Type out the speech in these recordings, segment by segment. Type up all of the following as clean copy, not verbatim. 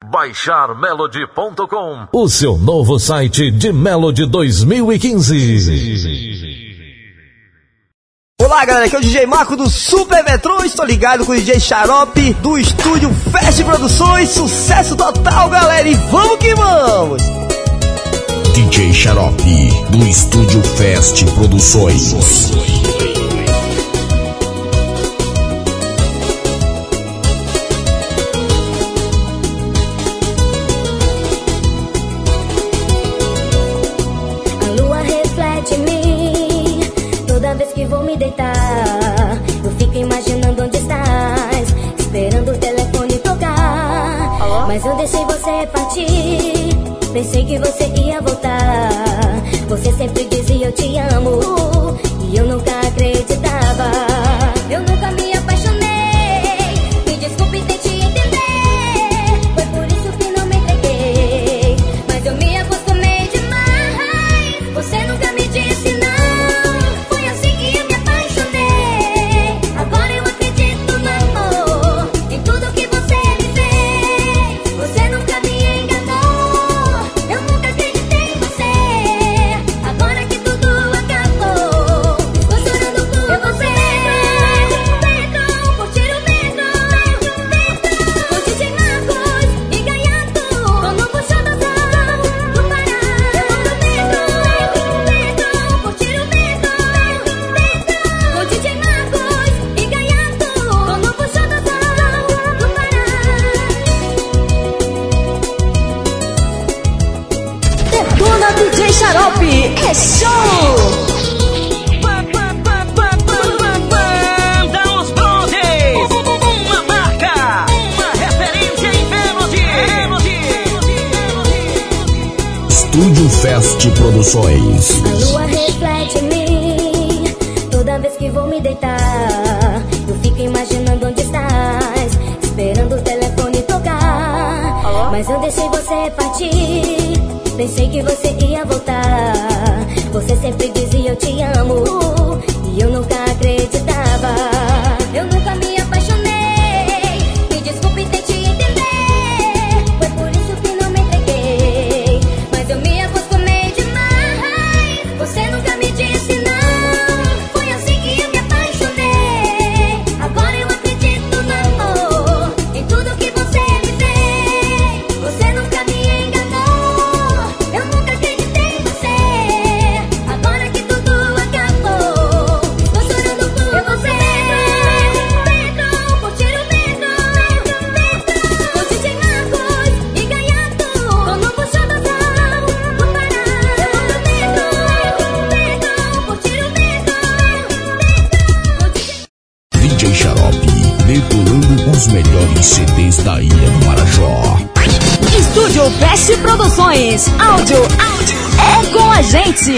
baixarmelody.com, o seu novo site de Melody 2015. Olá galera, aqui é o DJ Marco do Super Metrô, estou ligado com o DJ Xarope do estúdio Fest Produções, sucesso total galera, e vamos que vamos! DJ Xarope do estúdio Fest Produções. Vou me deitar, eu fico imaginando onde estás, esperando o telefone tocar. Mas eu deixei você partir, pensei que você ia voltar. Você sempre dizia eu te amo, e eu nunca acreditava. Eu nunca me apaixonei, me desculpe tentei entender, foi por isso que não me entreguei. Mas eu me acostumei demais, você nunca me disse não. DJ Xarope é show! Banda Os Bronzes, uma marca, uma referência em Melody. Estúdio Fest Produções. A lua reflete em mim, toda vez que vou me deitar. Eu fico imaginando onde estás, esperando o telefone tocar. Mas eu deixei você partir, pensei que você ia voltar. Você sempre dizia eu te amo, e eu nunca acreditava. Eu nunca me apaixonei, me desculpe tentei entender, foi por isso que não me entreguei. Mas eu me acostumei demais, você nunca me disse não. Foi assim que eu me apaixonei, agora eu acredito no amor, em tudo que você me fez. Você nunca me enganou, eu nunca acreditei em você. Agora que tudo acabou, estou chorando por você. Pedro, curtir o metro. Com DJ Marcos e Gaiato, com novo show do Pará. Eu prometo, Pedro, curtir o metro. DJ Xarope, detonando os melhores CDs da Ilha do Marajó. Estúdio Fest Produções, áudio é com a gente.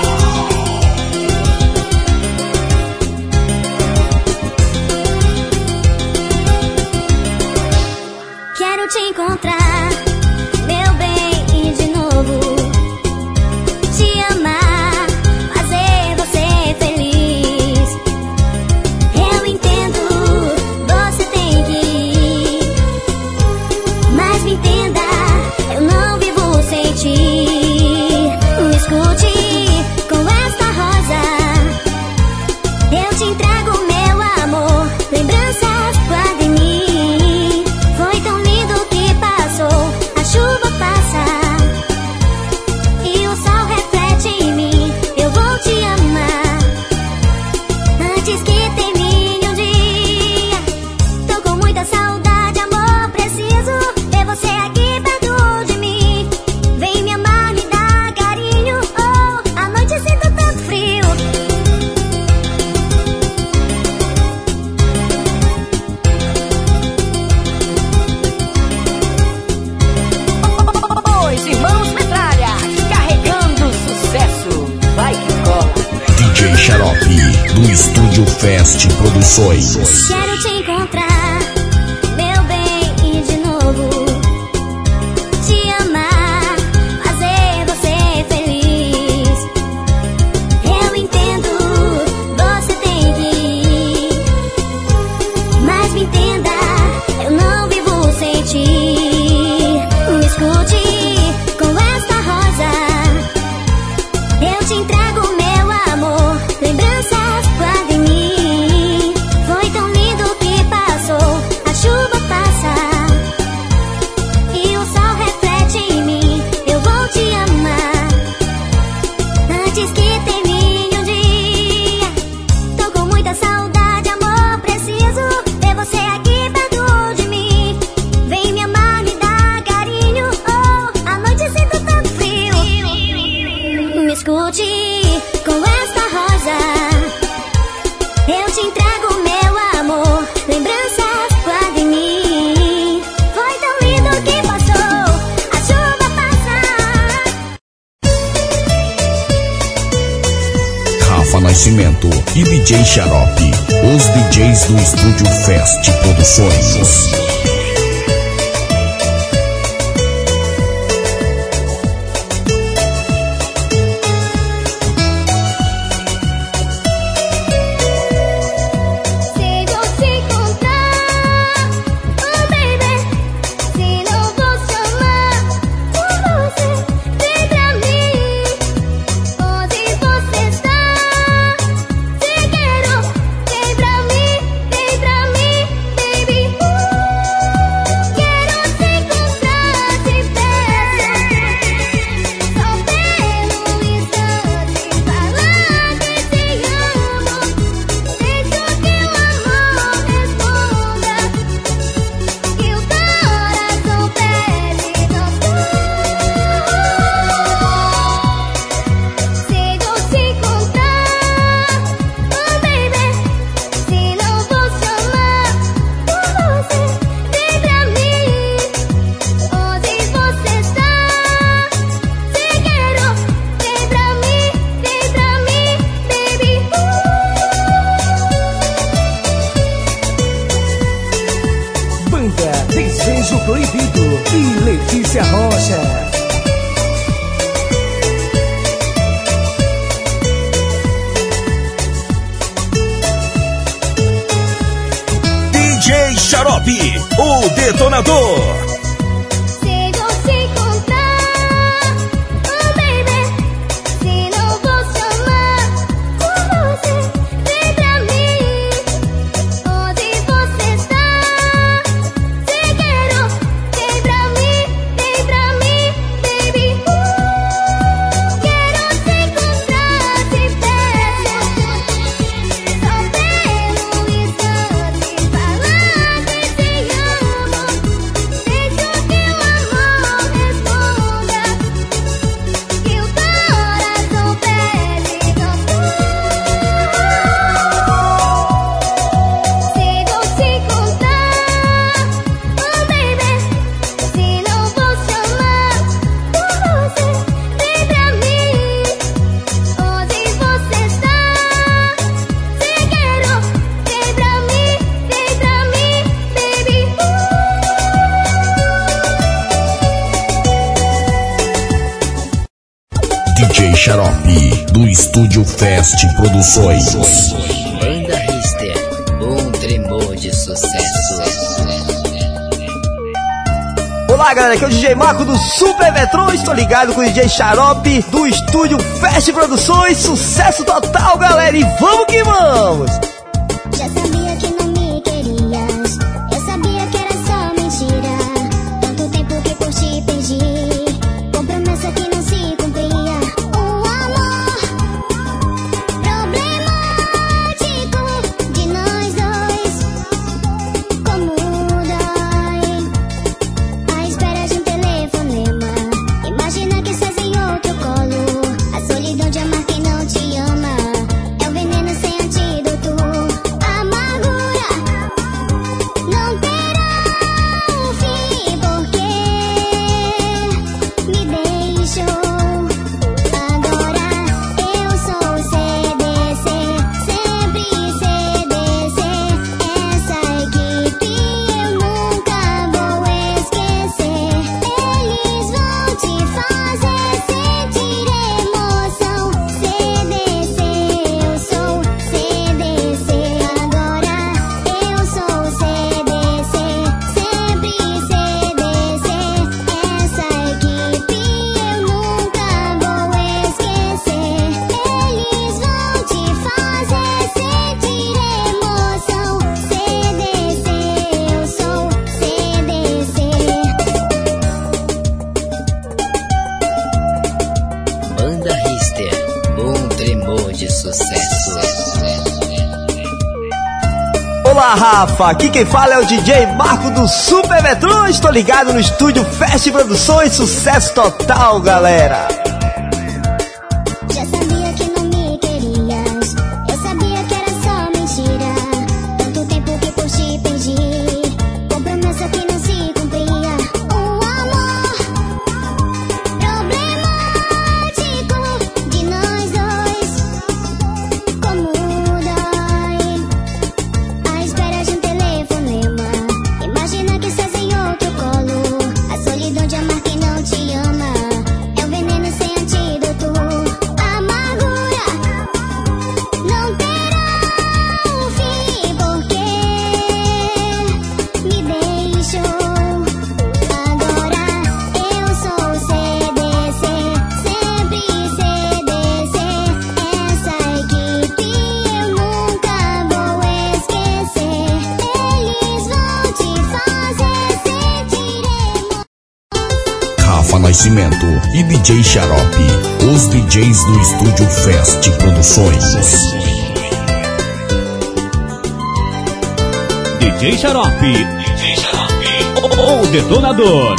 Quero te encontrar, meu bem, e de novo te amar, fazer você feliz. Eu entendo, você tem que ir, mas me entenda, eu não vivo sem ti. Me escute com esta rosa, eu te entrego meu amor, lembranças guarda em mim. Foi tão lindo que passou, a chuva passa e o sol reflete em mim. Eu vou te amar antes que termine um dia. Tô com muita saudade, amor, preciso ver você aqui perto de mim. Vem me amar, me dar carinho, oh, à noite sinto tanto frio. Os irmãos Metralha, carregando sucesso. Vai que cola. DJ Xarope do estúdio Fest Produções. Quero te encontrar, meu bem, e de novo te amar, fazer você feliz. Eu entendo, você tem que ir, mas me entenda, eu não vivo sem ti. Nascimento e DJ Xarope, os DJs do Estúdio Fest Produções. Desejo Proibido e Letícia Rocha. DJ Xarope, o detonador. DJ Xarope, do Estúdio Fest Produções. Banda Rister, um tremor de sucesso. Olá galera, aqui é o DJ Marco do Super Metron. Estou ligado com o DJ Xarope do Estúdio Fest Produções. Sucesso total galera, e vamos que vamos! Já sabia que não me querias, eu sabia que era só mentira. Tanto tempo que por ti perdi, com promessa que não se cumpria. Um amor problemático de nós dois. Como dói a espera de um telefonema. Imagina que estás em outro colo. A solidão de amar quem não te ama é um veneno sem antídoto. Amargura não terá um fim, porque me deixou. Agora eu sou CDC, sempre CDC. Essa equipe eu nunca vou esquecer. Eles vão te fazer sentir emoção. CDC, eu sou CDC. Agora eu sou CDC, sempre CDC. Essa equipe eu nunca vou esquecer. Eles vão te fazer sentir emoção. CDC, eu sou CDC. Banda Rister, um tremor de sucesso. Olá Rafa, aqui quem fala é o DJ Marco do Super Metron. Estou ligado no Estúdio Fest Produções. Sucesso total galera. Já sabia que não me querias, eu sabia que era só mentira. Tanto tempo que por ti perdi, com promessa que não se cumpria. Um amor problemático de nós dois. Nascimento e DJ Xarope, os DJs do Estúdio Fest Produções. DJ Xarope, o detonador.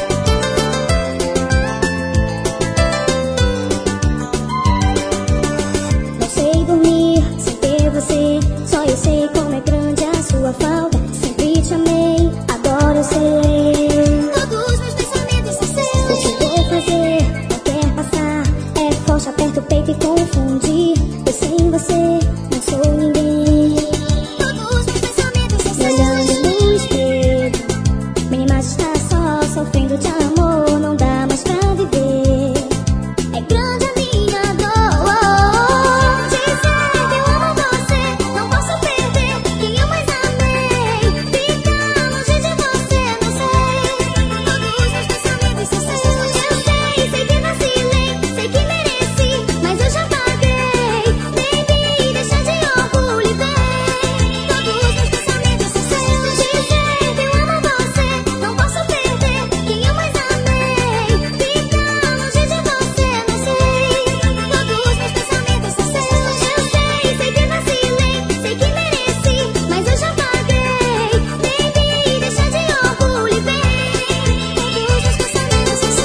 Não sei dormir sem ter você, só eu sei como é grande a sua falta. Sempre te amei, agora eu sei. Todos meus pensamentos são seus. O que eu vou fazer, não quer passar. É forte, aperta o peito e confundir. Eu sem você não sou ninguém. Todos meus pensamentos são seus. Me olhando no espelho, minha imagem está só sofrendo de amor. Não dá mais pra viver. É grande a minha dor. Dizer que eu amo você, não posso perder quem eu mais amei. Ficar longe de você, não sei. Todos meus pensamentos são seus. Eu sei que nasci lei, sei que mereci, mas eu já paguei. Baby, deixa de orgulho e vem. Todos meus pensamentos são seus. Dizer que eu amo você, não posso perder quem eu mais amei. Ficar longe de você, não sei. Todos meus pensamentos são seus. Eu sei que nasci lei, sei que mereci, mas eu já paguei. Baby, deixa de orgulho e vem. Todos meus pensamentos são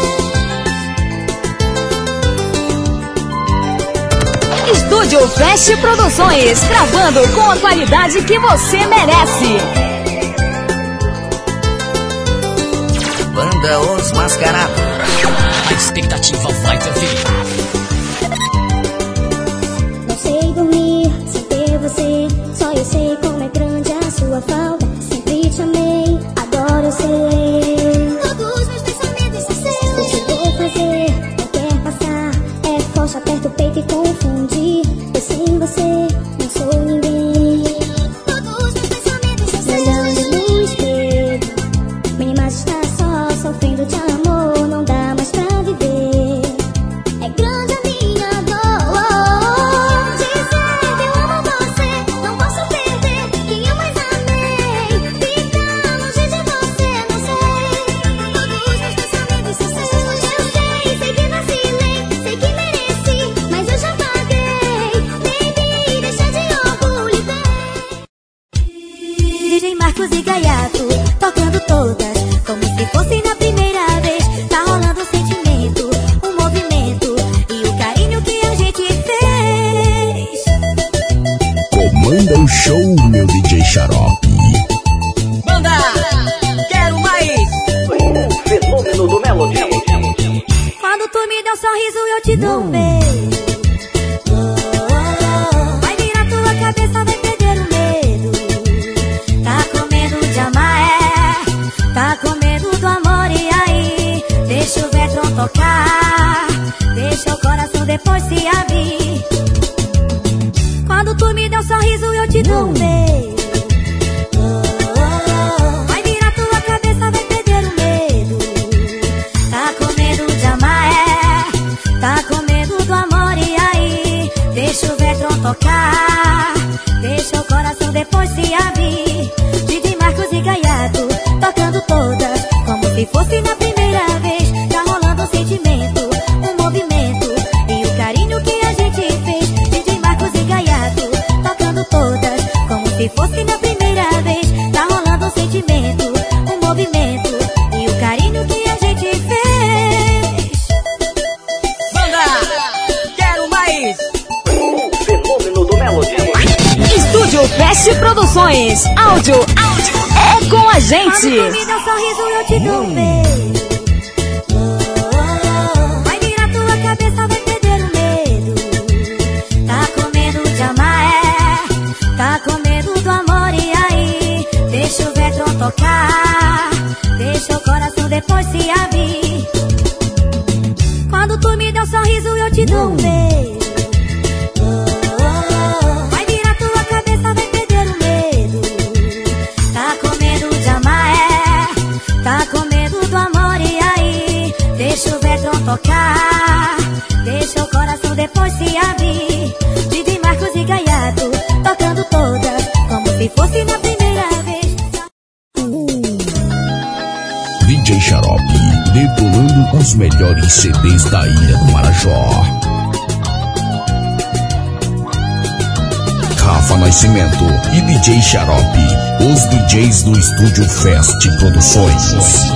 seus. Estúdio Fest Produções, gravando com a qualidade que você merece. Banda Os Mascarados. A expectativa vai ter fim. Não sei dormir sem ter você, só eu sei como é grande a sua falta. Sempre te amei, agora eu sei. Todos meus pensamentos são seus. O que eu vou fazer, não quer passar. É forte, aperta o peito e confundir. Eu sem você não sou ninguém. Todos meus pensamentos são seus. Me olhando no espelho, minha imagem está só sofrendo de amor. Não dá mais pra viver. É grande a minha dor. Dizer que eu amo você, não posso perder quem eu mais amei. Ficar longe de você, não sei. Todos meus pensamentos são seus. Eu sei que nasci lei, sei que mereci, mas eu já paguei. Baby, deixa de orgulho e vem. DJ Marcos e Gaiato, tocando todas, como se fosse na primeira vez. Tá rolando um sentimento, um movimento e o carinho que a gente fez. Comanda o show, meu DJ Xarope. Banda, quero mais. O fenômeno do Melody. Quando tu me dá um sorriso, eu te dou um beijo. Vai virar tua cabeça, vai perder o medo. Tá com medo de amar, é? Tá com medo do amor, e aí? Deixa o Vetron tocar, deixa o coração depois se abrir. Quando tu me dá um sorriso, eu te dou um beijo. Vai virar tua cabeça, vai perder o medo. Tá com medo de amar, é? Tá com medo do amor, e aí? Deixa o Vetron tocar, deixa o coração depois se abrir. DJ Marcos e Gaiato, tocando todas, como se fosse na primeira vez. Tá rolando um sentimento, um movimento e o carinho que a gente fez. DJ Marcos e Gaiato, tocando todas, como se fosse na primeira vez. Tá rolando um sentimento, um movimento e o carinho que a gente fez. Banda, quero mais. O fenômeno do Melody. Estúdio Fest Produções, áudio é com a gente. Quando tu me dá um sorriso, eu te dou um beijo. Vai virar tua cabeça, vai perder o medo. Tá com medo de amar, é? Tá com medo do amor, e aí? Deixa o Vetron tocar, deixa o coração depois se abrir. Quando tu me dá um sorriso, eu te dou um beijo. Vai virar tua cabeça, vai perder o medo. Tá com medo de amar, é? Tá com medo do amor, e aí? Deixa o Vetron tocar, deixa o coração depois se abrir. DJ Marcos e Gaiato, tocando todas, como se fosse na primeira vez. Xarope, detonando os melhores CDs da Ilha do Marajó. Rafa Nascimento e DJ Xarope, os DJs do Estúdio Fest Produções.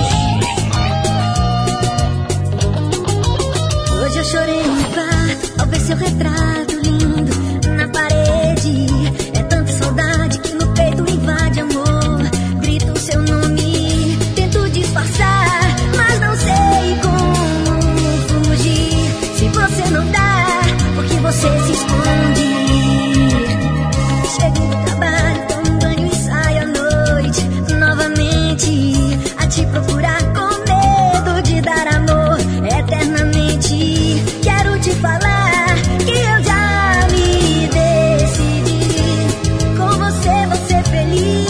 Hoje eu chorei no quarto ao ver seu retrato lindo na parede. É tanta saudade que no peito invade amor. Grito o seu nome, tento disfarçar, mas não sei como fugir. Se você não dá, porque você se esconde. Chego do trabalho, tomo banho e saio à noite novamente a te procurar com medo de dar amor eternamente. Quero te falar que eu já me decidi. Com você vou ser feliz.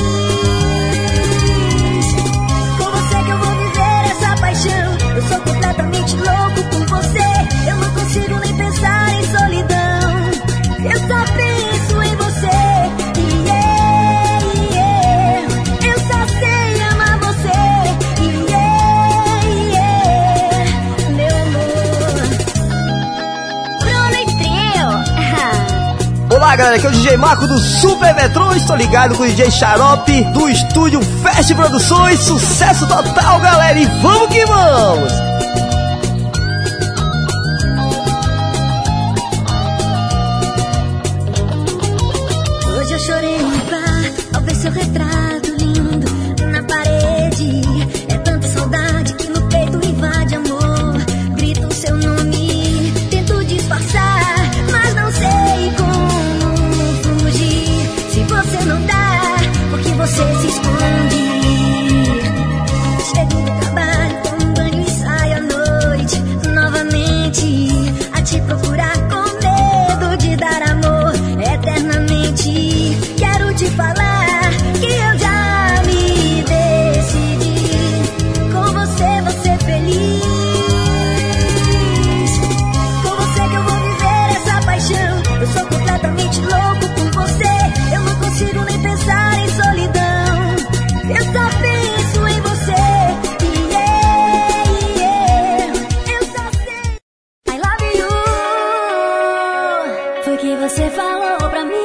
Com você que eu vou viver essa paixão. Eu sou completamente louco por você. Eu não consigo nem pensar em solidão. Eu só penso em você. Eu só sei amar você. Meu amor. Bruno e Trio. Olá galera, aqui é o DJ Marco do Super Metrô. Estou ligado com o DJ Xarope do Estúdio Fest Produções. Sucesso total galera, e vamos que vamos. Hoje eu chorei no quarto ao ver seu retrato lindo na parede. É tanta saudade que no peito invade amor. Grito o seu nome, tento disfarçar, mas não sei como fugir. Se você não dá, porque você se esconde. Chego do trabalho, tomo banho e saio à noite novamente a te procurar com medo de dar amor eternamente. Quero te falar que eu já me decidi. Com você vou ser feliz. Com você que eu vou viver essa paixão. Eu sou completamente louco por você. Eu não consigo nem pensar em solidão. Eu só penso em você. Eu só sei. I love you. Foi que você falou pra mim.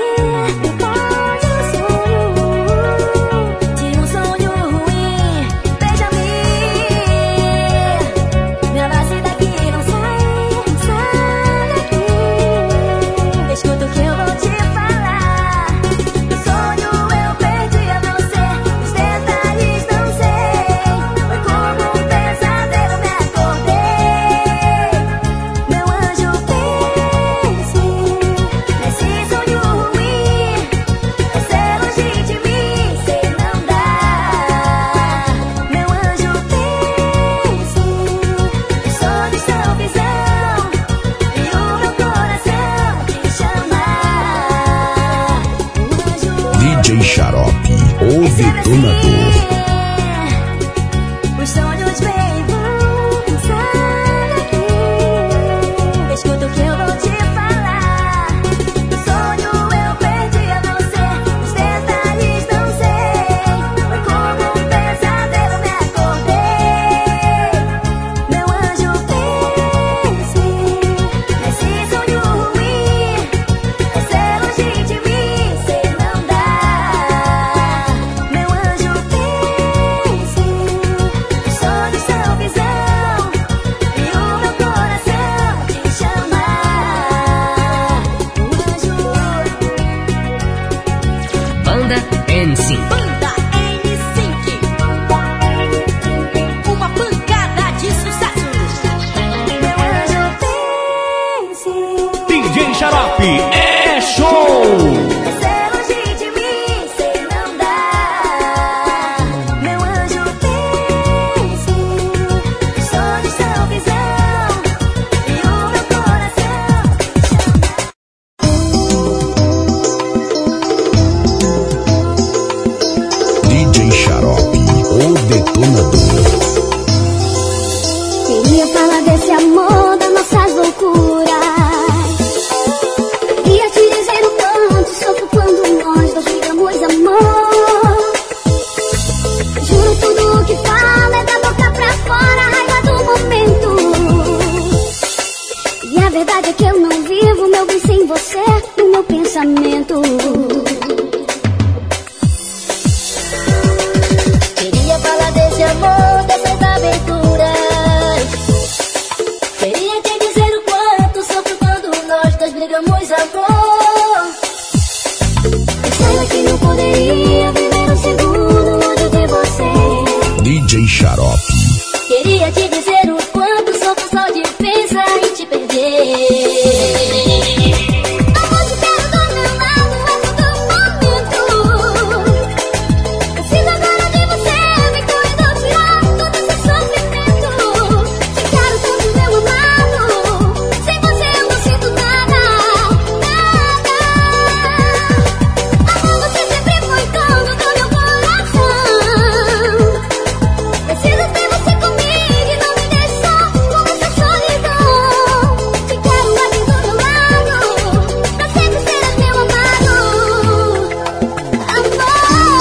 DJ Xarope, o detonador. Os sonhos vêm vão pensar aqui. Escuta o que eu vou te falar. O sonho eu perdi a você. Os detalhes não sei. Foi como um pesadelo, me acordei. Meu anjo, pense nesse sonho ruim. Você é longe de mim, sei não dá. Meu anjo, pense, os sonhos são visão e o meu coração te chama. O anjo. Banda N5. Banda N5. Uma pancada de sucessos. Meu anjo, pense, DJ Xarope, é show! você é longe de mim, sei não dá. Meu anjo, pense, os sonhos são visão e o meu coração te chama. DJ Xarope, o detonador. Queria falar desse amor, das nossas loucuras. Ia te dizer o quanto verdade é que eu não vivo meu bem sem você no meu pensamento. Queria falar desse amor, dessas aventuras. Queria te dizer o quanto sofro quando nós dois brigamos, amor. Mas saiba que não poderia viver um segundo longe de você. DJ Xarope. Queria te dizer o quanto sofro só de pensar em te perder. Amor, te quero do meu lado a todo momento. Preciso agora de você, vem correndo tirar todo esse sofrimento. Te quero tanto, meu amado, sem você eu não sinto nada, nada. Amor, você sempre foi dono do meu coração. Preciso ter você comigo e não me deixar com essa solidão. Te quero aqui do meu lado, pra sempre serás meu amado. Amor.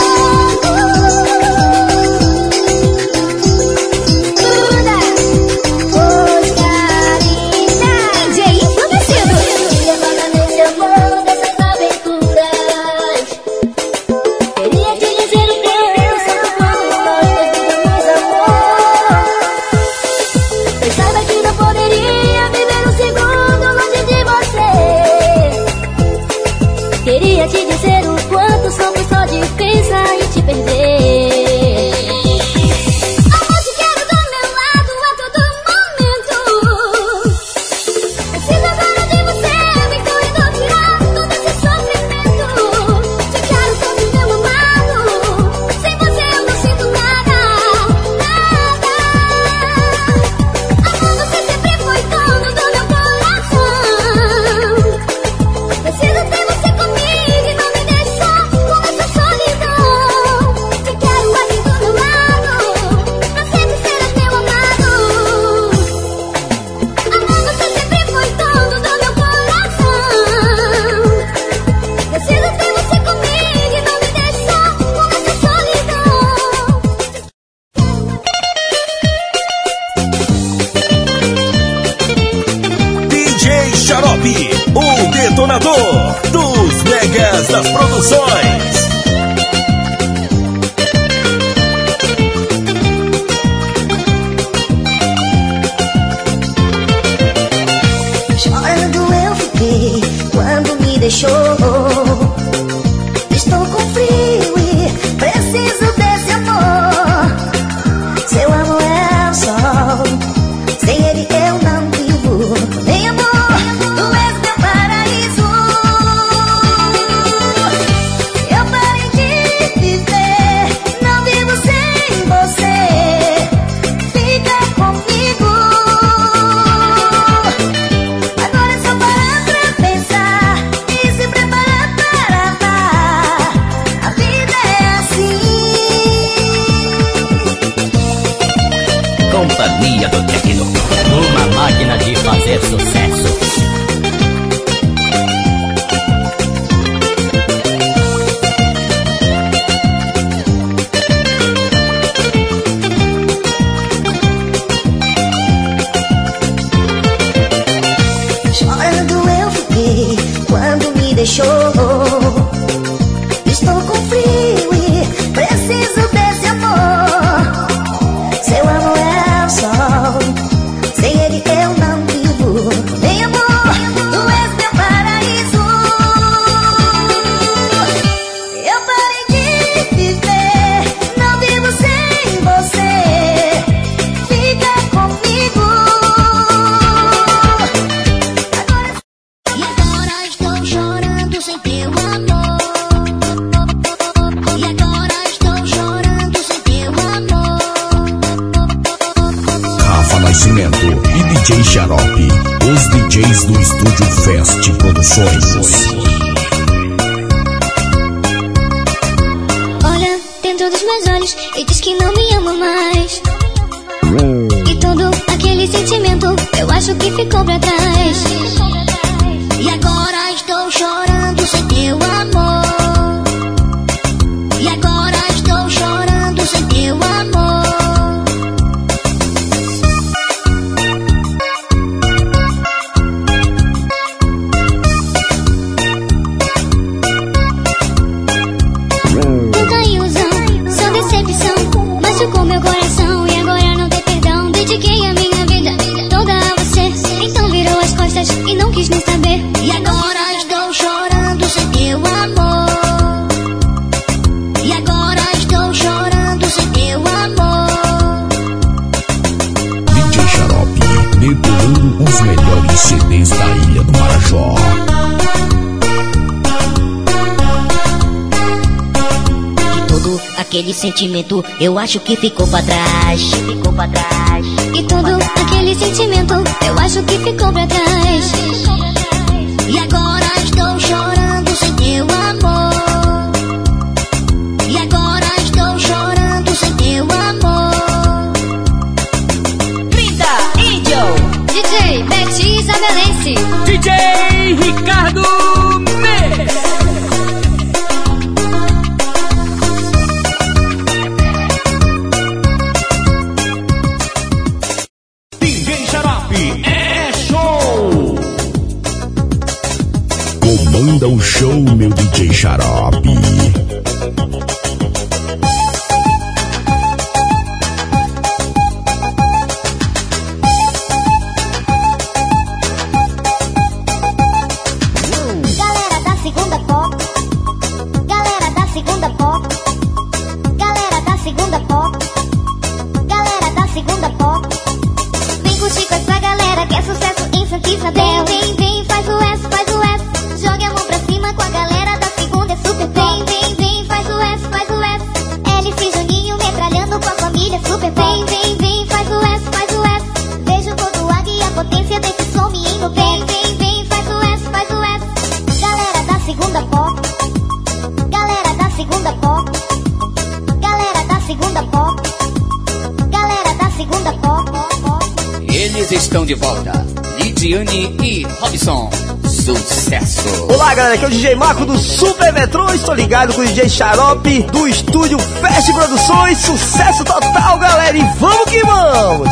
DJ Enfurecido. Queria falar nesse amor, dessas aventuras. Queria te dizer o quanto sofro quando nós dois brigamos, amor. Mas saiba que não poderia viver um segundo longe de você. Queria te dizer o quanto sofro só de pensar em te perder. Amor, te quero do meu lado a todo momento. Preciso agora de você, vem correndo tirar todo esse sofrimento. Te quero tanto, meu amado, sem você eu não sinto nada, nada. Amor, você sempre foi dono do meu coração. Preciso ter você comigo e não me deixar com essa solidão. Te quero aqui do meu lado, pra sempre serás meu amado. Amor, você sempre foi dono do meu coração. Preciso ter você comigo e não me deixar com essa solidão. DJ Xarope, o detonador dos megas das produções. Chorando eu fiquei quando me deixou. Estou com frio e preciso desse amor. Seu amor é o sol, sem ele eu não vivo. Nem amor, tu és meu paraíso. Eu parei de viver, não vivo sem você. Fica comigo. Agora é só parar pra pensar e se preparar para amar. A vida é assim. Companhia do Tecno, uma máquina de fazer sucesso. Chorando eu fiquei quando me deixou. Estou com frio e preciso desse amor. Seu amor é o sol, sem ele eu não vivo. Nem amor, tu és meu paraíso. Eu parei de viver, não vivo sem você. Fica comigo. E agora estou chorando sem teu amor. E agora estou chorando sem teu amor. Rafa Nascimento e DJ Xarope, os DJs do Estúdio Fest Produções. Olha dentro dos meus olhos e diz que não me ama mais. E todo aquele sentimento eu acho que ficou pra trás. E agora estou chorando sem teu amor. E agora estou chorando sem teu amor. aquele sentimento eu acho que ficou pra trás. Ficou pra trás. E todo aquele sentimento eu acho que ficou pra trás. E agora estou chorando sem teu amor. E agora estou chorando sem teu amor. Grita, Angel. DJ Bete Isabelense. DJ Ricardo Mendes. DJ Xarope é show. Comanda o show, meu DJ Xarope. Galera da segunda pop. Galera da segunda pop. Galera da segunda pop. Galera da segunda pop. Vem curtir com essa galera que é sucesso em Santa Isabel. Vem, vem, faz o S, faz o S. Joga a mão pra cima com a galera da segunda, é super bem. Vem, vem, faz o S, faz o S. LC Juninho metralhando com a família, super bem. Vem, vem, faz o S, faz o S. Vejo todo o águia e a potência desse som me indo bem. Vem, vem, faz o S, faz o S. Galera da segunda pop. Galera da segunda pop. Galera da segunda pop. Galera da segunda pop. Eles estão de volta. Lidiane e Robson. Sucesso. Olá, galera, aqui é o DJ Marco do Super Metrô. Estou ligado com o DJ Xarope do estúdio Fest Produções. Sucesso total, galera, e vamos que vamos!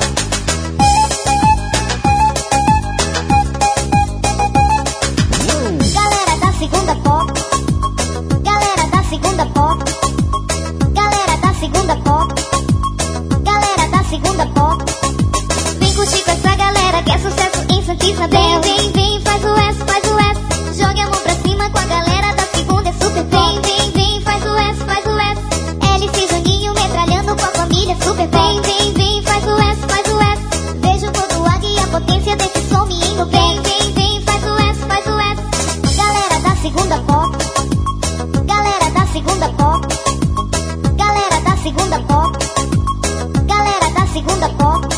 Galera da segunda pop. Galera da segunda pop. Galera da segunda pop. Galera da segunda pop. Vem curtir com essa galera que é sucesso em Santa Isabel. Vem, vem, faz o S, faz o S. Joga a mão pra cima com a galera da segunda, é super bem. Vem, vem, faz o S, faz o S. LC Juninho metralhando com a família, super bem. Vem, vem, faz o S, faz o S. Vejo todo o águia e a potência desse som me indo bem. Vem, vem, faz o S, faz o S. Galera da segunda pop. Galera da segunda pop. Galera da segunda pop. Galera da segunda pop.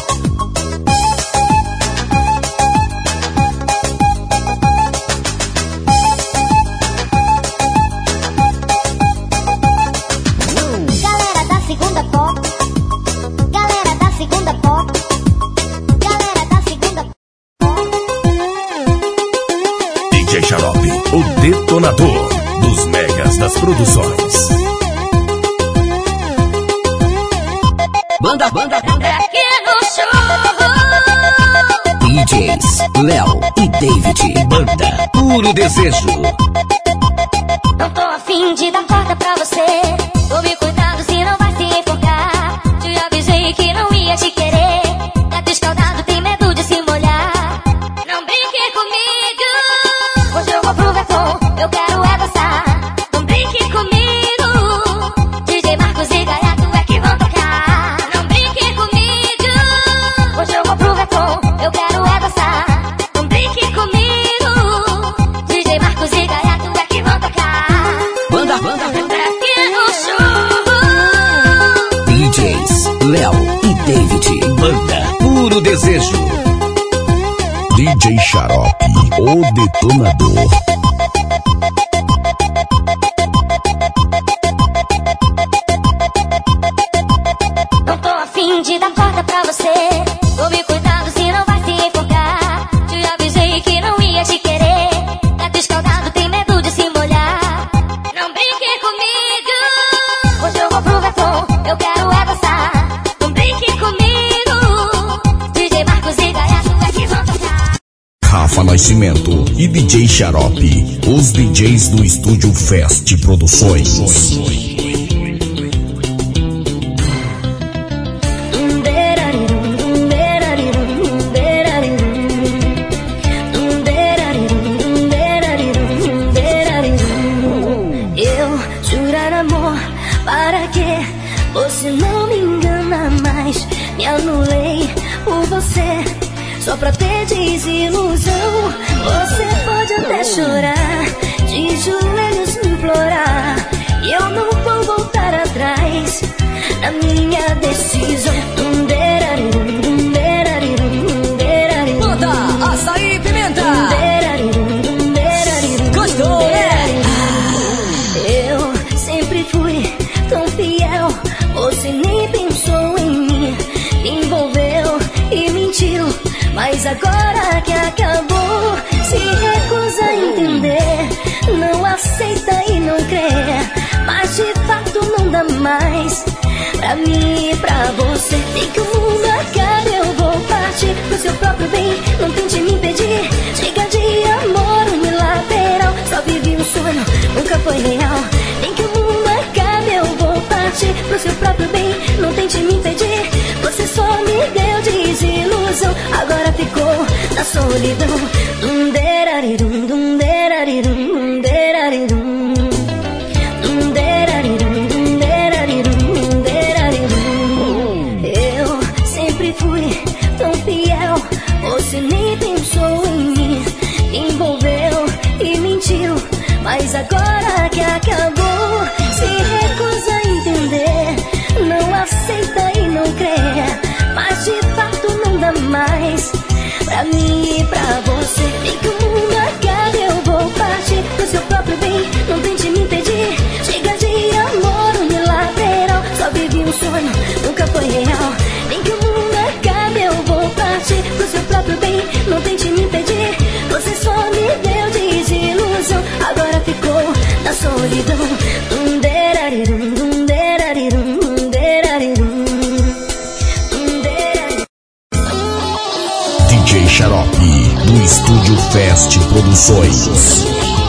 Galera da segunda pop. Galera da segunda pop. Galera da segunda pop. DJ Xarope, o detonador dos megas das produções. Banda Aqui no show. DJs Léo e David. Banda Puro Desejo. Não tô afim de dar corda pra você. Tome cuidado se não vai se enforcar. Te avisei que não ia te querer. Gato escaldado tem medo de se molhar. Não brinque comigo. Hoje eu vou pro Veton, eu quero é dançar. Não brinque comigo. DJ Marcos e Gaiato é que vão tocar. Não brinque comigo. Hoje eu vou pro Veton, eu quero é dançar. Não brinque comigo. DJ Marcos e Gaiato é que vão tocar. Banda Aqui no show. DJs Léo e David. Banda Puro Desejo. DJ Xarope, o detonador. Não tô afim de dar corda pra você. Tome cuidado se não vai se enforcar. Te avisei que não ia te querer. Gato escaldado tem medo de se molhar. Não brinque comigo. Hoje eu vou pro Veton, eu quero é dançar. Não brinque comigo. DJ Marcos e Gaiato é que vão tocar. Rafa Nascimento e DJ Xarope, os DJs do estúdio Fest Produções. Eu jurar amor, para que você não me engana mais. Me anulei por você, só pra ter desilusão. Você pode até chorar, de joelhos me implorar, e eu não vou voltar atrás. vezes na minha decisão. Bota açaí e pimenta. Gostou, né? Eu sempre fui tão fiel, você nem pensou em mim, me envolveu e mentiu, mas agora que acabou, se recusa a entender, não aceita e não crê, mas de fato não dá mais pra mim e pra você. Tem que o mundo acabe, eu vou partir pro seu próprio bem, não tente me impedir. Chega de amor unilateral, só vivi um sonho, nunca foi real. Tem que o mundo acabe, eu vou partir pro seu próprio bem, não tente me impedir. Você só me deu desilusão, agora ficou na solidão. Dum-derarirum, dum-derarirum, dum-derarirum, dum-derarirum, dum-derarirum, dum-derarirum. Eu sempre fui tão fiel, você nem pensou em mim, me envolveu e mentiu, mas agora que acabou, se recusa a entender, não aceita e não crê, mas de fato não dá mais pra mim e pra você. Tem que o mundo acabe, eu vou partir pro seu próprio bem, não tente me impedir. Chega de amor unilateral, só vivi um sonho, nunca foi real. Tem que o mundo acabe, eu vou partir pro seu próprio bem, não tente me impedir. Você só me deu desilusão, agora ficou na solidão. Dum-derarirum, dum-derarirum, dum-derarirum, dum-derarirum. DJ Xarope, do Estúdio Fest Produções.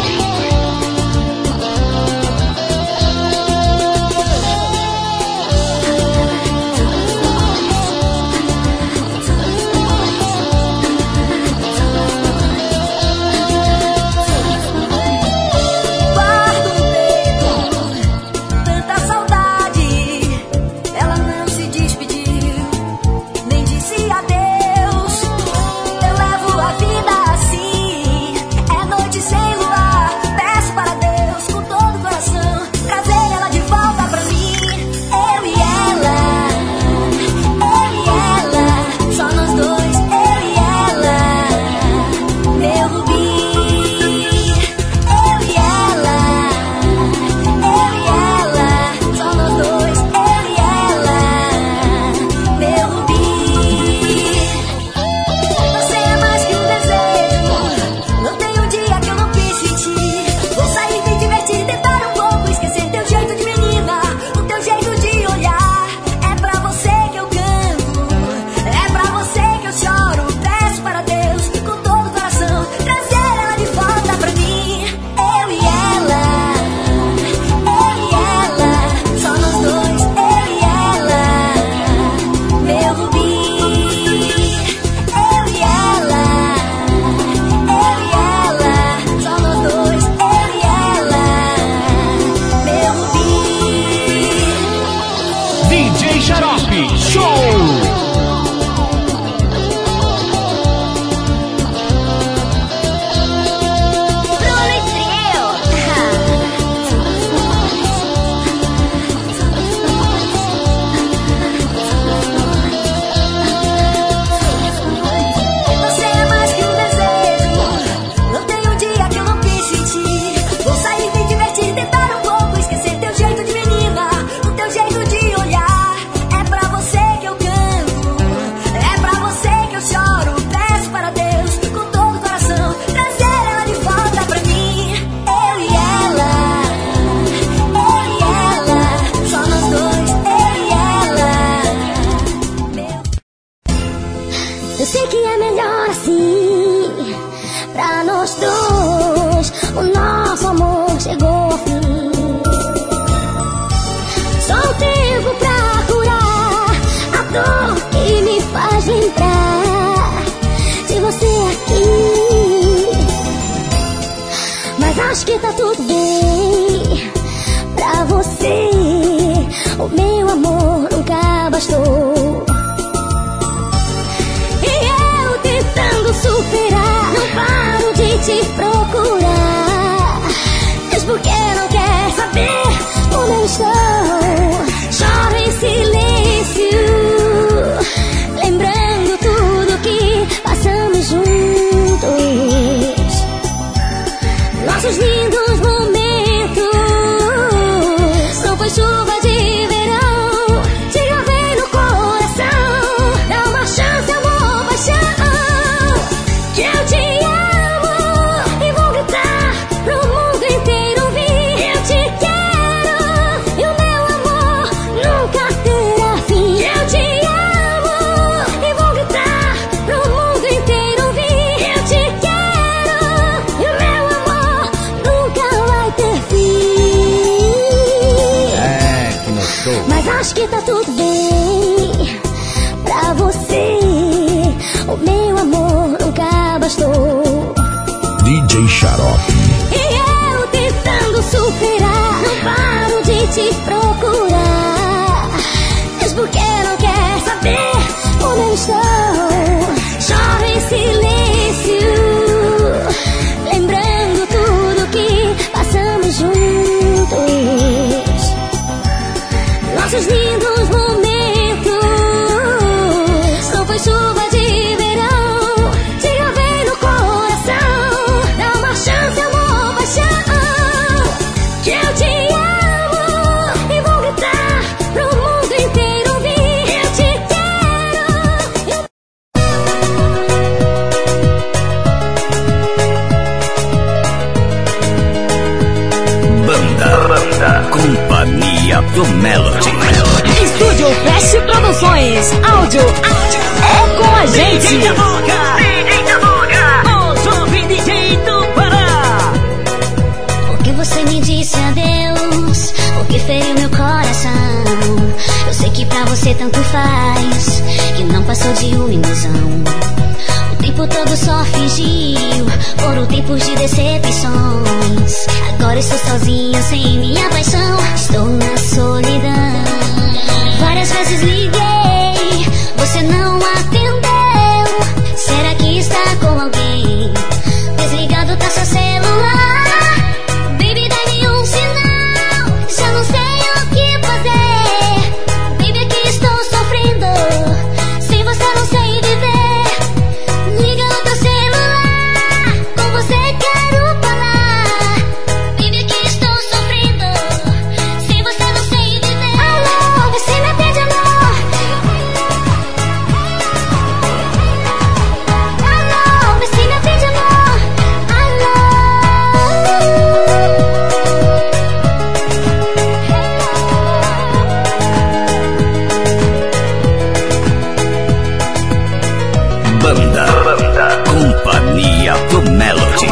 Sem luar, peço para Deus com todo o coração trazer ela de volta pra mim. Eu e ela, só nós dois, eu e ela, meu rubi. Eu e ela, só nós dois, eu e ela, meu rubi. Você é mais que um desejo, não tem um dia que eu não quis sentir. Vou sair, me divertir, tentar um pouco, esquecer teu jeito de menina, o teu jeito de olhar. É pra você que eu canto, é pra você que eu choro. Peço para Deus, com todo o coração, trazer ela de volta pra mim. Eu e ela, só nós dois, eu e ela, meu rubi. Eu e ela, só nós dois, eu e ela, meu rubi. DJ Xarope, show! Bruno e Trio. Você é mais que um desejo, não tem um dia que eu não quis sentir. Vou sair, me divertir, tentar um pouco, esquecer teu jeito de menina, o teu jeito de olhar. É pra você que eu canto, é pra você que eu choro. Peço para Deus, com todo o coração, trazer ela de volta pra mim. Eu e ela, só nós dois, eu e ela, meu. Eu sei que é melhor assim, pra nós dois, o nosso amor chegou ao fim. Só o tempo pra curar a dor que me faz lembrar de você aqui. Mas acho que tá tudo bem pra você, o meu amor nunca bastou. E eu tentando superar, não paro de te procurar. Mas por que não quer saber como eu estou? acho que tá tudo bem pra você. O meu amor nunca bastou. DJ Xarope. E eu tentando superar, não paro de te procurar. Mas por que não quer saber como eu estou? Choro em silêncio, lembrando tudo que passamos juntos. Nossos lindos momentos. Não foi chuva de verão, diga vem no coração. Dá uma chance, amor, paixão, que eu te amo e vou gritar pro mundo inteiro ouvir. Eu te quero. Banda Companhia do Melody. Estúdio Fest Produções. Áudio é com a gente. DJ da Boca, o jovem DJ do Pará. Porque você me disse adeus, porque feriu meu coração. Eu sei que pra você tanto faz, que não passou de uma ilusão. O tempo todo só fingiu, foram tempos de decepções. Agora estou sozinha sem minha paixão, estou na solidão. Várias vezes liguei, você não atendeu. Será que está com alguém? Desligado tá seu celular. Baby, dá-me um sinal, já não sei o que fazer. Baby, aqui estou sofrendo, sem você não sei viver. Liga o teu celular, com você quero falar. Baby, aqui estou sofrendo, sem você não sei viver. Alô, você me atende, amor? Alô, você me atende, amor? Banda Companhia do Melody.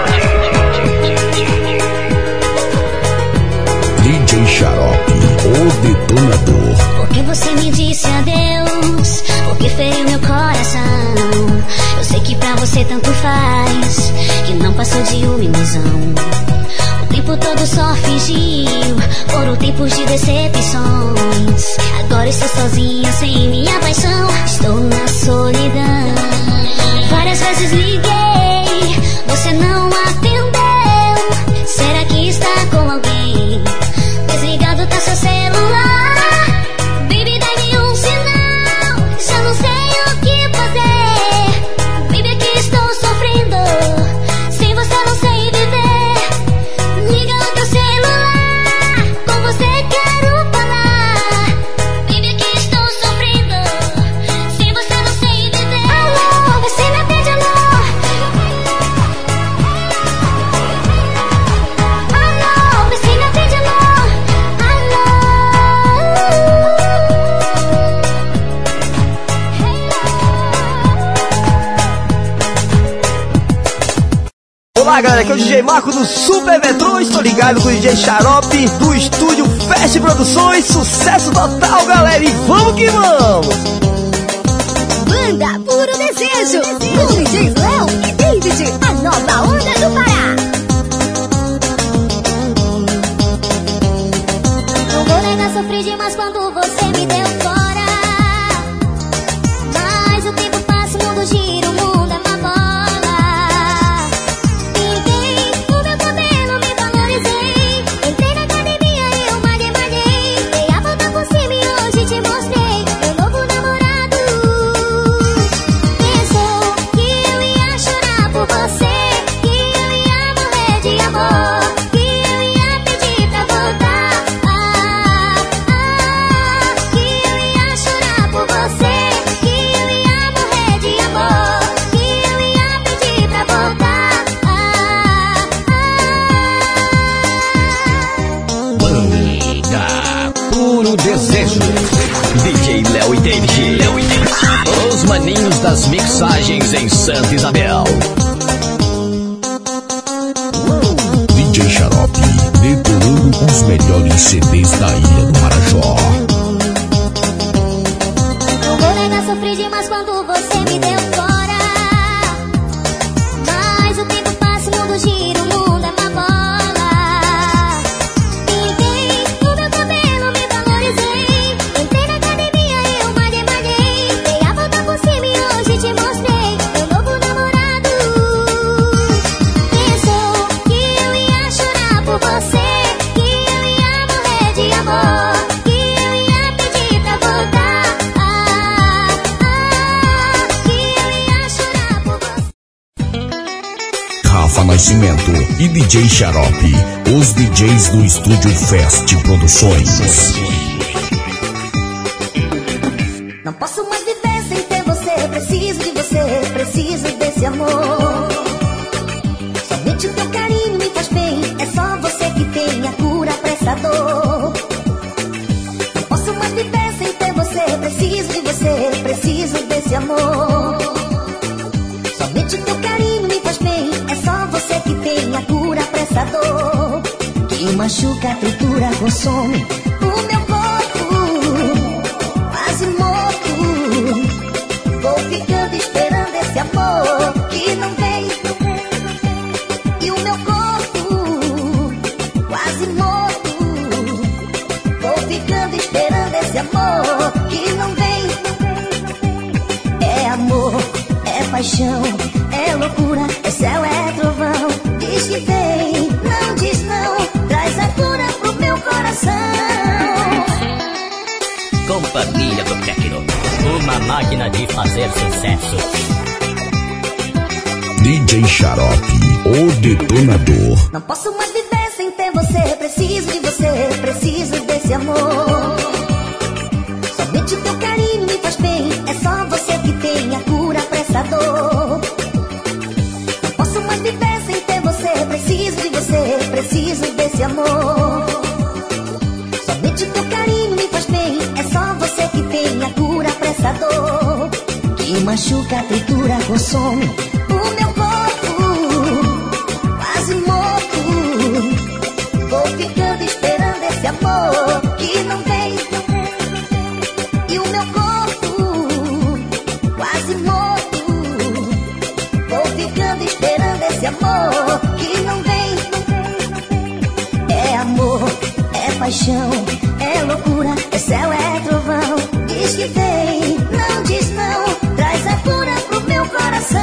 DJ Xarope, o detonador. Porque você me disse adeus, porque feriu meu coração. Eu sei que pra você tanto faz, que não passou de uma ilusão. O tempo todo só fingiu, foram tempos de decepções. Agora estou sozinha sem minha paixão, estou na solidão. Várias vezes liguei, você não atendeu. Será que está com alguém? Desligado tá seu celular. Baby, dá-me um sinal, já não sei o que fazer. Baby, aqui estou sofrendo, sem você não sei viver. Liga o teu celular, com você quero falar. Baby, aqui estou sofrendo, sem você não sei viver. Alô, você me atende, amor? Alô, você me atende, amor? Olá galera, aqui é o DJ Marco do Super Metrô. Estou ligado com o DJ Xarope do estúdio Fest Produções. Sucesso total, galera, e vamos que vamos! Banda Puro Desejo, com DJ Léo e David, a nova onda do Pará. Não vou negar, sofri demais quando você me deu fora. Mas o tempo passa, o mundo gira, o mundo é uma bola. Pintei o meu cabelo, me valorizei. Entrei na academia e eu malhei. Dei a volta por cima e hoje te mostrei meu novo namorado. Pensou que eu ia chorar por você, que eu ia morrer de amor, que eu ia pedir pra voltar. Que eu ia chorar por você, que eu ia morrer de amor, que eu ia pedir pra voltar. Banda Puro Desejo. DJ Léo e David. Os maninhos das mixagens em Santa Isabel. DJ Xarope, detonando os melhores CDs da Ilha do Marajó. Nascimento e DJ Xarope, os DJs do Estúdio Fest Produções. Não posso mais viver sem ter você. Preciso de você, preciso desse amor. Somente o teu carinho me faz bem. É só você que tem a cura pra essa dor. Não posso mais viver sem ter você. Preciso de você, preciso desse amor. Somente o teu carinho me faz bem. É só você que tem a cura pra essa dor. Que machuca, tritura, consome o meu corpo. Quase morto. Vou ficando esperando esse amor que não vem. E o meu corpo quase morto. Vou ficando esperando esse amor que não vem. É amor, é paixão, é loucura, é céu, é trovão. Diz que vem, não diz não. Traz a cura pro meu coração. Companhia do Tecno, uma máquina de fazer sucesso. DJ Xarope, o detonador. Não posso mais viver sem ter você. Preciso de você, preciso desse amor. Somente o teu carinho me faz bem. É só você que tem a cura pra essa dor. Não posso mais viver sem ter você. Preciso de você, preciso desse amor. Somente o teu carinho me faz bem. É só você que tem a cura pra essa dor. Que machuca, tritura, consome o meu corpo. Quase morto. Vou ficando esperando esse amor que não vem. E o meu corpo quase morto. Vou ficando esperando esse amor que não vem. É amor, é paixão, é loucura, é céu, é trovão. Diz que vem, não diz não. Traz a cura pro meu coração.